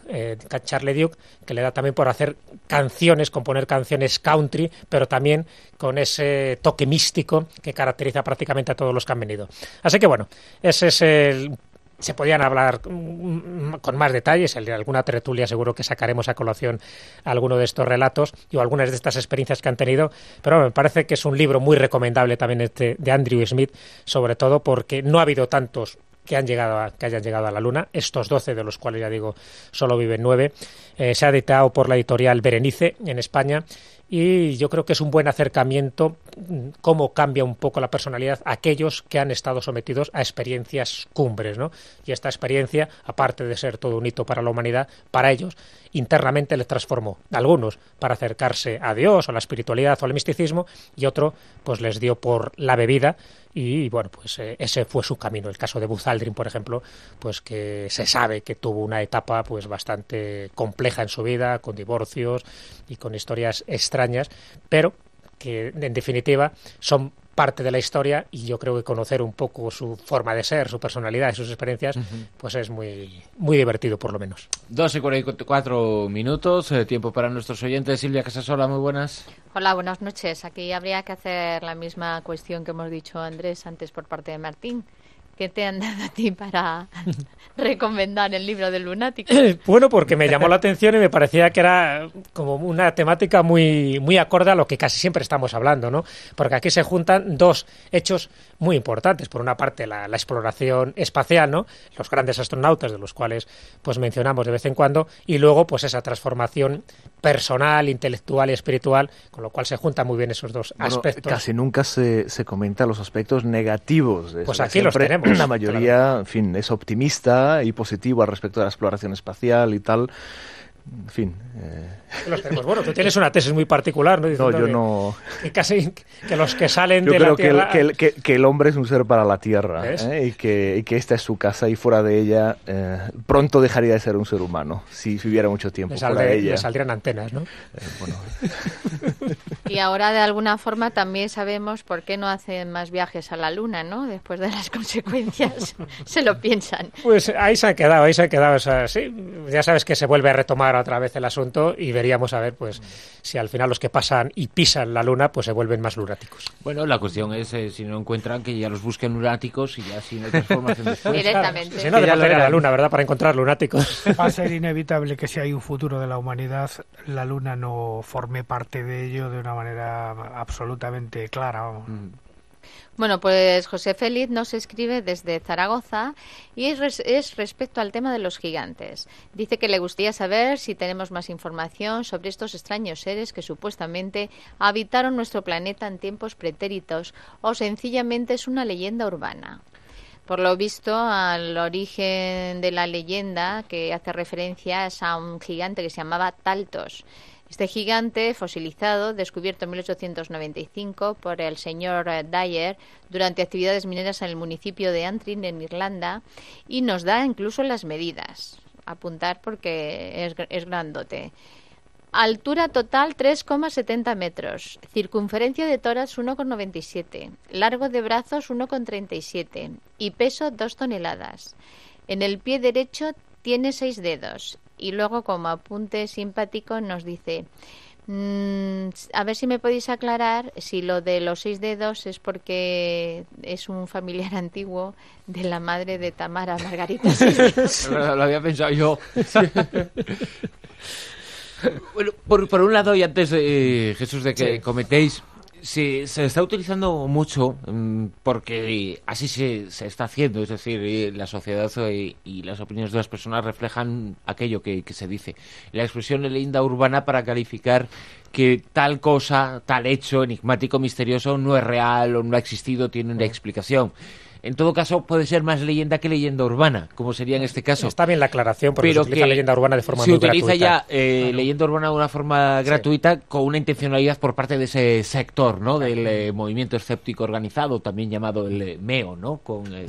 que le da también por hacer canciones, componer canciones country, pero también con ese toque místico que caracteriza prácticamente a todos los que han venido. Así que ese es se podían hablar con más detalles, en alguna tertulia seguro que sacaremos a colación alguno de estos relatos y algunas de estas experiencias que han tenido, pero me parece que es un libro muy recomendable también de Andrew Smith, sobre todo porque no ha habido tantos que hayan llegado a la Luna, estos 12, de los cuales ya digo solo viven 9. Se ha editado por la editorial Berenice en España, y yo creo que es un buen acercamiento cómo cambia un poco la personalidad aquellos que han estado sometidos a experiencias cumbres, ¿no? Y esta experiencia, aparte de ser todo un hito para la humanidad, para ellos internamente les transformó. Algunos para acercarse a Dios, a la espiritualidad o al misticismo, y otro pues les dio por la bebida, y ese fue su camino. El caso de Buzz Aldrin, por ejemplo, pues que se sabe que tuvo una etapa pues bastante compleja en su vida, con divorcios y con historias extrañas, pero que en definitiva son parte de la historia, y yo creo que conocer un poco su forma de ser, su personalidad y sus experiencias, pues es muy, muy divertido, por lo menos. 2:44, tiempo para nuestros oyentes. Silvia Casasola, muy buenas. Hola, buenas noches. Aquí habría que hacer la misma cuestión que hemos dicho Andrés antes por parte de Martín. ¿Qué te han dado a ti para recomendar el libro del lunático? Bueno, porque me llamó la atención y me parecía que era como una temática muy, muy acorde a lo que casi siempre estamos hablando, ¿no? Porque aquí se juntan dos hechos muy importantes. Por una parte, la exploración espacial, ¿no? Los grandes astronautas, de los cuales pues mencionamos de vez en cuando, y luego pues esa transformación personal, intelectual y espiritual, con lo cual se juntan muy bien esos dos aspectos. Casi nunca se comenta los aspectos negativos de eso. Pues aquí los tenemos. La mayoría, claro, en fin, es optimista y positivo al respecto de la exploración espacial y tal. En fin. Los tenemos. Bueno, tú tienes una tesis muy particular, ¿no? No, yo no. Que casi que los que salen yo de creo la Tierra... que el hombre es un ser para la Tierra, y que esta es su casa y fuera de ella pronto dejaría de ser un ser humano si hubiera mucho tiempo fuera de ella. Le saldrían antenas, ¿no? Bueno. Y ahora de alguna forma también sabemos por qué no hacen más viajes a la Luna, ¿no? Después de las consecuencias se lo piensan. Pues ahí se ha quedado. O sea, sí, ya sabes que se vuelve a retomar otra vez el asunto y veríamos a ver pues si al final los que pasan y pisan la Luna pues se vuelven más lunáticos. Bueno, la cuestión es si no encuentran que ya los busquen lunáticos y ya si no hay transformación después. Directamente. Claro, si no, de la Luna, ¿verdad? Para encontrar lunáticos. Va a ser inevitable que si hay un futuro de la humanidad, la Luna no forme parte de ello de una manera absolutamente clara. Bueno, pues José Félix nos escribe desde Zaragoza y es respecto al tema de los gigantes. Dice que le gustaría saber si tenemos más información sobre estos extraños seres que supuestamente habitaron nuestro planeta en tiempos pretéritos o sencillamente es una leyenda urbana. Por lo visto, al origen de la leyenda que hace referencia es a un gigante que se llamaba Taltos. Este gigante fosilizado, descubierto en 1895 por el señor Dyer durante actividades mineras en el municipio de Antrim, en Irlanda, y nos da incluso las medidas. Apuntar porque es grandote. Altura total 3,70 metros, circunferencia de tórax 1,97, largo de brazos 1,37 y peso 2 toneladas. En el pie derecho tiene 6 dedos. Y luego, como apunte simpático, nos dice, a ver si me podéis aclarar si lo de los 6 dedos es porque es un familiar antiguo de la madre de Tamara, Margarita. Lo había pensado yo. Bueno, por un lado, y antes, Jesús, de que comentéis, se está utilizando mucho porque así se está haciendo, es decir, la sociedad y las opiniones de las personas reflejan aquello que se dice. La expresión de leyenda urbana para calificar que tal cosa, tal hecho enigmático, misterioso no es real o no ha existido, tiene una explicación. En todo caso, puede ser más leyenda que leyenda urbana, como sería en este caso. Está bien la aclaración, porque se utiliza leyenda urbana de forma muy gratuita. Se utiliza ya leyenda urbana de una forma gratuita con una intencionalidad por parte de ese sector, ¿no? Del movimiento escéptico organizado, también llamado el MEO, ¿no?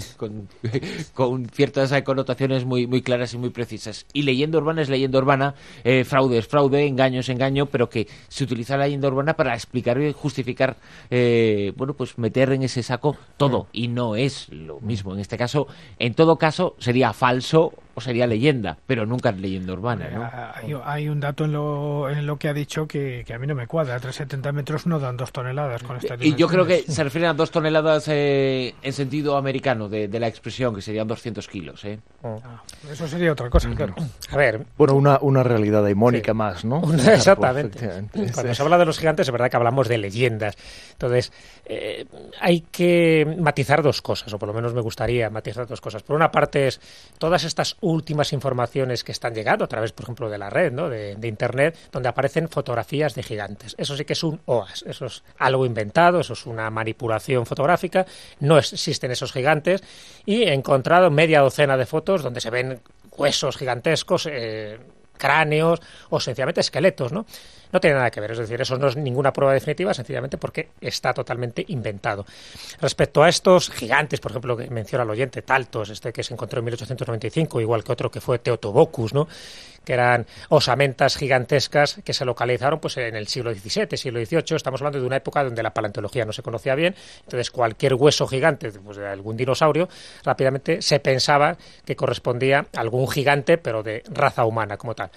Con ciertas connotaciones muy claras y muy precisas. Y leyenda urbana es leyenda urbana, fraude es fraude, engaño es engaño, pero que se utiliza la leyenda urbana para explicar y justificar, pues meter en ese saco todo, y no es lo mismo. En este caso, en todo caso, sería falso o sería leyenda, pero nunca leyenda urbana, ¿no? Hay un dato en lo que ha dicho que a mí no me cuadra. 370 metros no dan 2 toneladas con esta dimensiones. Y yo creo que se refieren a 2 toneladas en sentido americano de la expresión, que serían 200 kilos. Eso sería otra cosa, claro. A ver... Bueno, una realidad daimónica más, ¿no? Exactamente. Cuando se habla de los gigantes, es verdad que hablamos de leyendas. Entonces, hay que matizar dos cosas, o por lo menos me gustaría matizar dos cosas. Por una parte es todas estas últimas informaciones que están llegando a través, por ejemplo, de la red, ¿no? de Internet, donde aparecen fotografías de gigantes. Eso sí que es un OAS, eso es algo inventado, eso es una manipulación fotográfica, no existen esos gigantes, y he encontrado media docena de fotos donde se ven huesos gigantescos, cráneos o sencillamente esqueletos, ¿no? No tiene nada que ver, es decir, eso no es ninguna prueba definitiva, sencillamente porque está totalmente inventado. Respecto a estos gigantes, por ejemplo, que menciona el oyente, Taltos, que se encontró en 1895, igual que otro que fue Teotobocus, ¿no? Que eran osamentas gigantescas que se localizaron pues en el siglo XVII, siglo XVIII. Estamos hablando de una época donde la paleontología no se conocía bien, entonces cualquier hueso gigante pues, de algún dinosaurio, rápidamente se pensaba que correspondía a algún gigante, pero de raza humana como tal.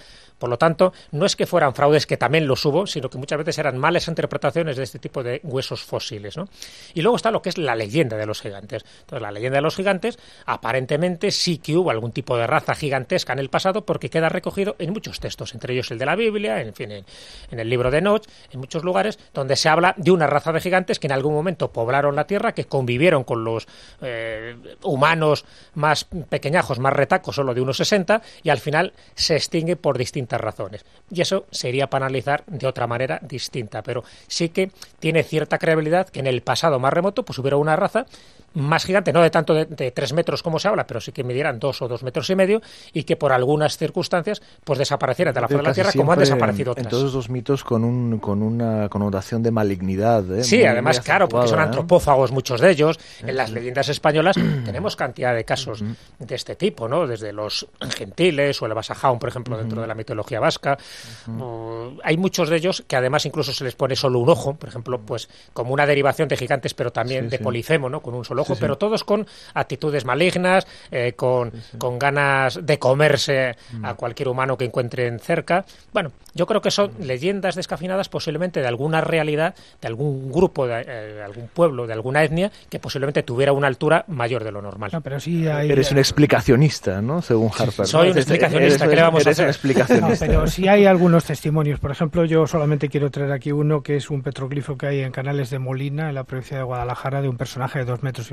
Por lo tanto, no es que fueran fraudes, que también los hubo, sino que muchas veces eran malas interpretaciones de este tipo de huesos fósiles, ¿no? Y luego está lo que es la leyenda de los gigantes. Entonces, la leyenda de los gigantes, aparentemente sí que hubo algún tipo de raza gigantesca en el pasado, porque queda recogido en muchos textos, entre ellos el de la Biblia, en fin, en el libro de Enoch, en muchos lugares, donde se habla de una raza de gigantes que en algún momento poblaron la Tierra, que convivieron con los humanos más pequeñajos, más retacos, solo de unos 60, y al final se extingue por distintas razones. Y eso sería para analizar de otra manera distinta, pero sí que tiene cierta credibilidad que en el pasado más remoto pues hubiera una raza más gigante, no de tanto de 3 metros como se habla, pero sí que midieran 2 o 2 metros y medio, y que por algunas circunstancias pues desaparecieran de la faz de la Tierra, como han desaparecido otras. En todos los mitos con una connotación de malignidad. Sí, muy, además, muy claro, porque son antropófagos muchos de ellos. En las Sí. leyendas españolas tenemos cantidad de casos de este tipo, ¿no? Desde los gentiles o el Basajaun, por ejemplo, dentro de la mitología vasca. Hay muchos de ellos que además incluso se les pone solo un ojo, por ejemplo, pues como una derivación de gigantes, pero también de Polifemo, ¿no? Con un solo ojo, pero todos con actitudes malignas, con ganas de comerse a cualquier humano que encuentren cerca. Bueno, yo creo que son leyendas descafinadas posiblemente de alguna realidad, de algún grupo, de algún pueblo, de alguna etnia, que posiblemente tuviera una altura mayor de lo normal. No, pero sí hay... Eres un explicacionista, ¿no? Según Harper. Soy un explicacionista, ¿qué le vamos a hacer? Un explicacionista. No, pero sí hay algunos testimonios. Por ejemplo, yo solamente quiero traer aquí uno que es un petroglifo que hay en Canales de Molina, en la provincia de Guadalajara, de un personaje de 2,5 metros.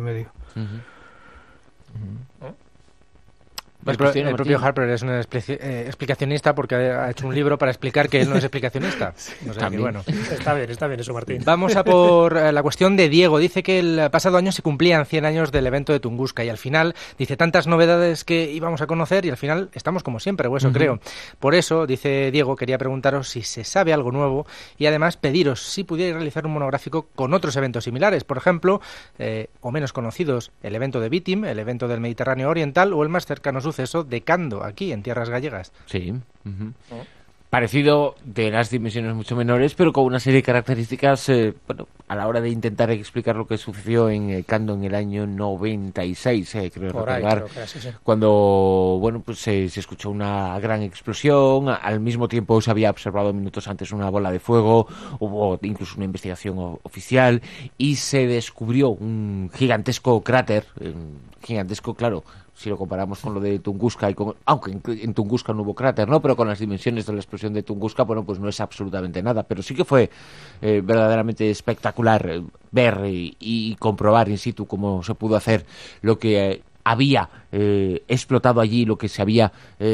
El propio Harper es un explicacionista porque ha hecho un libro para explicar que él no es explicacionista. O sea, que, bueno. Está bien eso, Martín. Vamos a por la cuestión de Diego. Dice que el pasado año se cumplían 100 años del evento de Tunguska y al final, dice, tantas novedades que íbamos a conocer y al final estamos como siempre, o eso creo. Por eso, dice Diego, quería preguntaros si se sabe algo nuevo y además pediros si pudierais realizar un monográfico con otros eventos similares. Por ejemplo, o menos conocidos, el evento de Bitim, el evento del Mediterráneo Oriental o el más cercano suceso de Cando, aquí en tierras gallegas. Sí. Parecido, de las dimensiones mucho menores, pero con una serie de características, bueno, a la hora de intentar explicar lo que sucedió en Cando en el año 96, creo recordar, cuando, bueno, pues se escuchó una gran explosión, al mismo tiempo se había observado minutos antes una bola de fuego, hubo incluso una investigación oficial y se descubrió un gigantesco cráter, gigantesco, claro, si lo comparamos con lo de Tunguska, aunque en Tunguska no hubo cráter, ¿no? Pero con las dimensiones de la explosión de Tunguska, bueno, pues no es absolutamente nada. Pero sí que fue verdaderamente espectacular ver y comprobar in situ cómo se pudo hacer lo que había explotado allí, lo que se había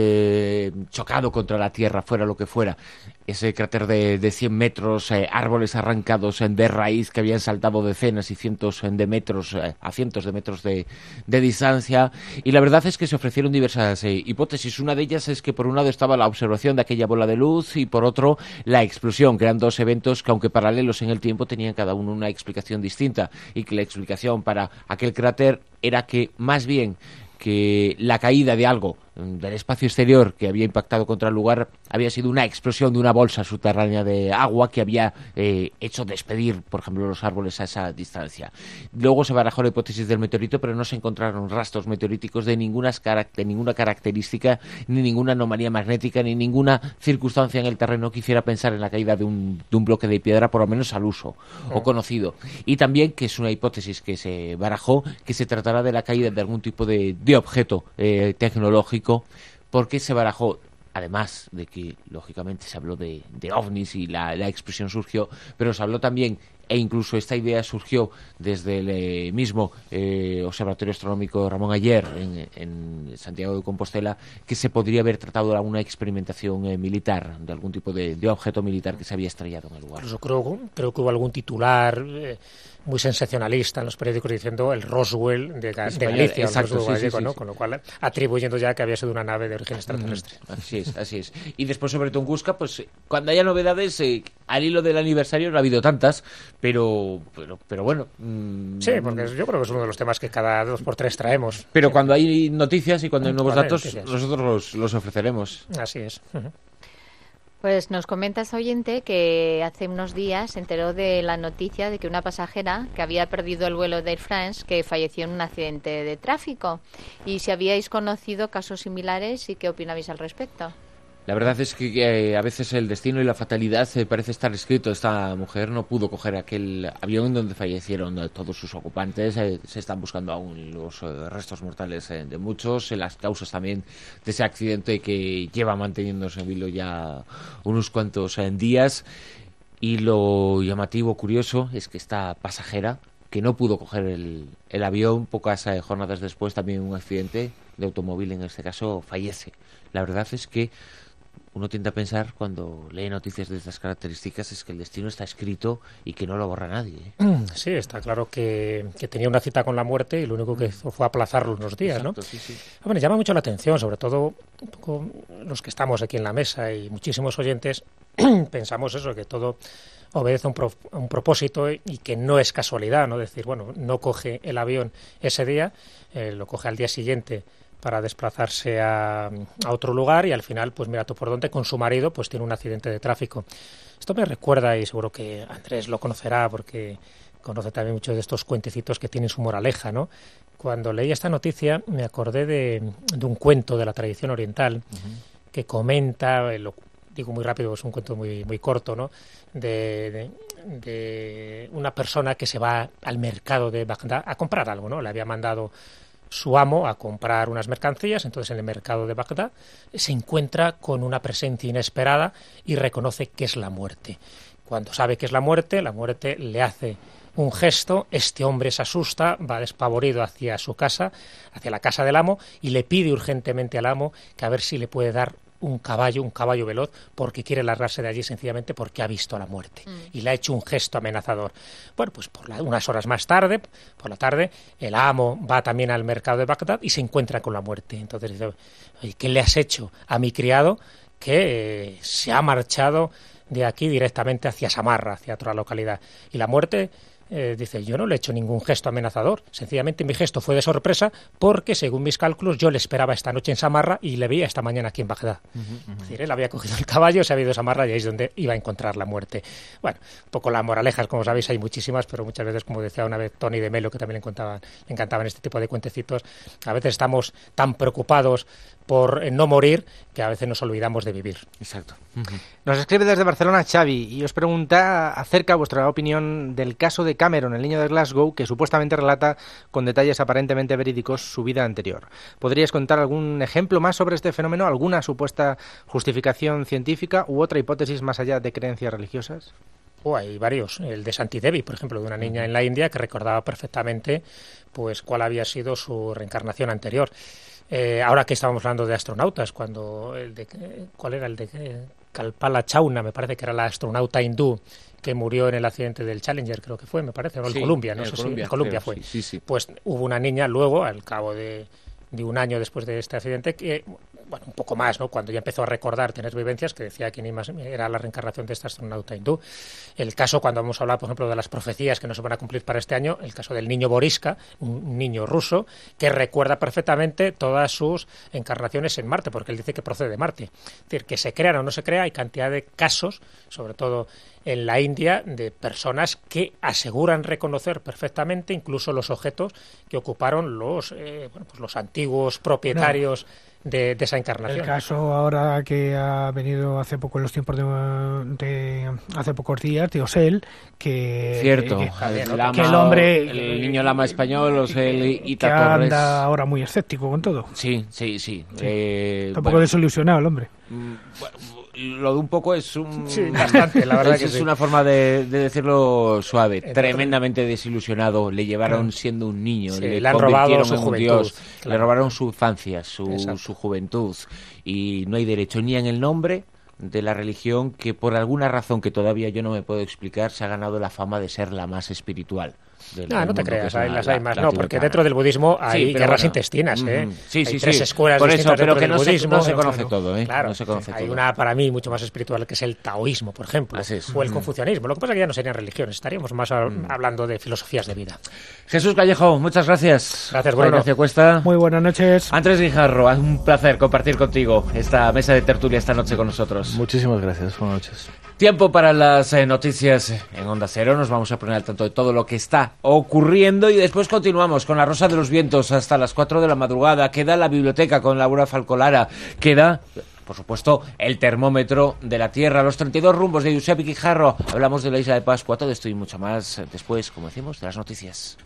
chocado contra la Tierra, fuera lo que fuera. Ese cráter de 100 metros, árboles arrancados de raíz que habían saltado decenas y cientos de metros, a cientos de metros de distancia. Y la verdad es que se ofrecieron diversas hipótesis. Una de ellas es que por un lado estaba la observación de aquella bola de luz y por otro la explosión, que eran dos eventos que aunque paralelos en el tiempo tenían cada uno una explicación distinta y que la explicación para aquel cráter era que más bien que la caída de algo del espacio exterior que había impactado contra el lugar había sido una explosión de una bolsa subterránea de agua que había hecho despedir, por ejemplo, los árboles a esa distancia. Luego se barajó la hipótesis del meteorito, pero no se encontraron rastros meteoríticos de ninguna característica, ni ninguna anomalía magnética, ni ninguna circunstancia en el terreno que hiciera pensar en la caída de un bloque de piedra, por lo menos al uso o conocido. Y también, que es una hipótesis que se barajó, que se tratará de la caída de algún tipo de objeto tecnológico, porque se barajó, además de que lógicamente se habló de ovnis y la explosión surgió, pero se habló también, e incluso esta idea surgió desde el mismo Observatorio Astronómico Ramón Ayer en Santiago de Compostela, que se podría haber tratado de alguna experimentación militar, de algún tipo de objeto militar que se había estrellado en el lugar. Incluso creo que hubo algún titular muy sensacionalista en los periódicos diciendo el Roswell de Galicia, exacto, gallego, ¿no? Con lo cual atribuyendo ya que había sido una nave de origen extraterrestre. Así es. Y después sobre Tunguska, pues cuando haya novedades, al hilo del aniversario no ha habido tantas, pero bueno. Sí, porque yo creo que es uno de los temas que cada 2 por 3 traemos. Pero cuando hay noticias y cuando hay nuevos datos, noticias, nosotros los ofreceremos. Así es. Pues nos comenta esta oyente que hace unos días se enteró de la noticia de que una pasajera que había perdido el vuelo de Air France, que falleció en un accidente de tráfico. Y si habíais conocido casos similares y qué opinabais al respecto. La verdad es que a veces el destino y la fatalidad parece estar escrito. Esta mujer no pudo coger aquel avión donde fallecieron todos sus ocupantes. Se están buscando aún los restos mortales de muchos, las causas también de ese accidente que lleva manteniéndose en vilo ya unos cuantos días. Y lo llamativo, curioso, es que esta pasajera, que no pudo coger el avión, pocas jornadas después, también un accidente de automóvil, en este caso, fallece. La verdad es que uno tiende a pensar, cuando lee noticias de estas características, es que el destino está escrito y que no lo borra nadie. Sí, está claro que tenía una cita con la muerte y lo único que hizo fue aplazarlo unos días. Exacto, ¿no? Sí, sí. Bueno, llama mucho la atención, sobre todo un poco los que estamos aquí en la mesa y muchísimos oyentes pensamos eso, que todo obedece a un propósito y que no es casualidad, ¿no? Decir, bueno, no coge el avión ese día, lo coge al día siguiente para desplazarse a otro lugar y al final, pues mira tú por dónde, con su marido, pues tiene un accidente de tráfico. Esto me recuerda, y seguro que Andrés lo conocerá porque conoce también muchos de estos cuentecitos que tienen su moraleja, ¿no? Cuando leí esta noticia me acordé de un cuento de la tradición oriental que comenta, lo digo muy rápido, es un cuento muy corto, ¿no? De una persona que se va al mercado de Bagdad a comprar algo, ¿no? Le había mandado su amo a comprar unas mercancías, entonces en el mercado de Bagdad se encuentra con una presencia inesperada y reconoce que es la muerte. Cuando sabe que es la muerte le hace un gesto, este hombre se asusta, va despavorido hacia su casa, hacia la casa del amo, y le pide urgentemente al amo que a ver si le puede dar un caballo veloz, porque quiere largarse de allí sencillamente porque ha visto la muerte y le ha hecho un gesto amenazador. Bueno, pues unas horas más tarde, por la tarde, el amo va también al mercado de Bagdad y se encuentra con la muerte. Entonces dice, oye, ¿qué le has hecho a mi criado que se ha marchado de aquí directamente hacia Samarra, hacia otra localidad? Y la muerte dice, yo no le he hecho ningún gesto amenazador, sencillamente mi gesto fue de sorpresa porque, según mis cálculos, yo le esperaba esta noche en Samarra y le vi esta mañana aquí en Bagdad. Es decir, él había cogido el caballo, se había ido a Samarra y ahí es donde iba a encontrar la muerte. Bueno, un poco las moralejas, como sabéis, hay muchísimas, pero muchas veces, como decía una vez Tony de Melo, que también le encantaban este tipo de cuentecitos, a veces estamos tan preocupados por no morir que a veces nos olvidamos de vivir. Exacto. Nos escribe desde Barcelona Xavi y os pregunta acerca de vuestra opinión del caso de Cameron, el niño de Glasgow, que supuestamente relata con detalles aparentemente verídicos su vida anterior. ¿Podríais contar algún ejemplo más sobre este fenómeno? ¿Alguna supuesta justificación científica u otra hipótesis más allá de creencias religiosas? Hay varios. El de Santi Devi, por ejemplo, de una niña en la India que recordaba perfectamente pues cuál había sido su reencarnación anterior. Ahora que estábamos hablando de astronautas, ¿cuál era el de Kalpana Chawla? Me parece que era la astronauta hindú que murió en el accidente del Challenger, creo que fue, me parece, o el Columbia, no sé si el Columbia fue. Sí. Pues hubo una niña luego, al cabo de un año después de este accidente, que, bueno, un poco más, ¿no? Cuando ya empezó a recordar, tener vivencias, que decía que ni más era la reencarnación de esta astronauta hindú. El caso, cuando vamos a hablar, por ejemplo, de las profecías que no se van a cumplir para este año, el caso del niño Boriska, un niño ruso, que recuerda perfectamente todas sus encarnaciones en Marte, porque él dice que procede de Marte. Es decir, que se crean o no se crea, hay cantidad de casos, sobre todo en la India, de personas que aseguran reconocer perfectamente incluso los objetos que ocuparon los antiguos propietarios de esa encarnación. El caso ahora que ha venido hace poco, en los tiempos de hace pocos días, de Osel, que cierto, que el hombre, el niño lama español, Osel Ita que Torres, anda ahora muy escéptico con todo. Sí. Tampoco desilusionado el hombre. Lo de un poco es bastante, la verdad es una forma de decirlo suave. Tremendamente desilusionado. Le llevaron siendo un niño, le han robado su juventud, Dios, le robaron su infancia, su juventud, y no hay derecho ni en el nombre de la religión, que por alguna razón que todavía yo no me puedo explicar se ha ganado la fama de ser la más espiritual. No te creas, las hay más. No, porque dentro del budismo hay guerras intestinas, ¿eh? Sí, hay tres escuelas por distintas eso, pero dentro que del budismo. No se conoce todo, ¿eh? Claro, no se conoce hay todo. una para mí mucho más espiritual, que es el taoísmo, por ejemplo, o el confucianismo. Lo que pasa es que ya no serían religiones, estaríamos más hablando de filosofías de vida. Jesús Callejo, muchas gracias. Gracias, Bruno. Cuesta. Muy buenas noches. Andrés Guijarro, es un placer compartir contigo esta mesa de tertulia esta noche con nosotros. Muchísimas gracias, buenas noches. Tiempo para las noticias en Onda Cero. Nos vamos a poner al tanto de todo lo que está ocurriendo y después continuamos con La Rosa de los Vientos hasta las 4 de la madrugada. Queda la biblioteca con Laura Falcolara. Queda por supuesto, el termómetro de la Tierra, los 32 rumbos de Josep Guijarro. Hablamos de la isla de Pascua, todo esto y mucho más después, como decimos, de las noticias.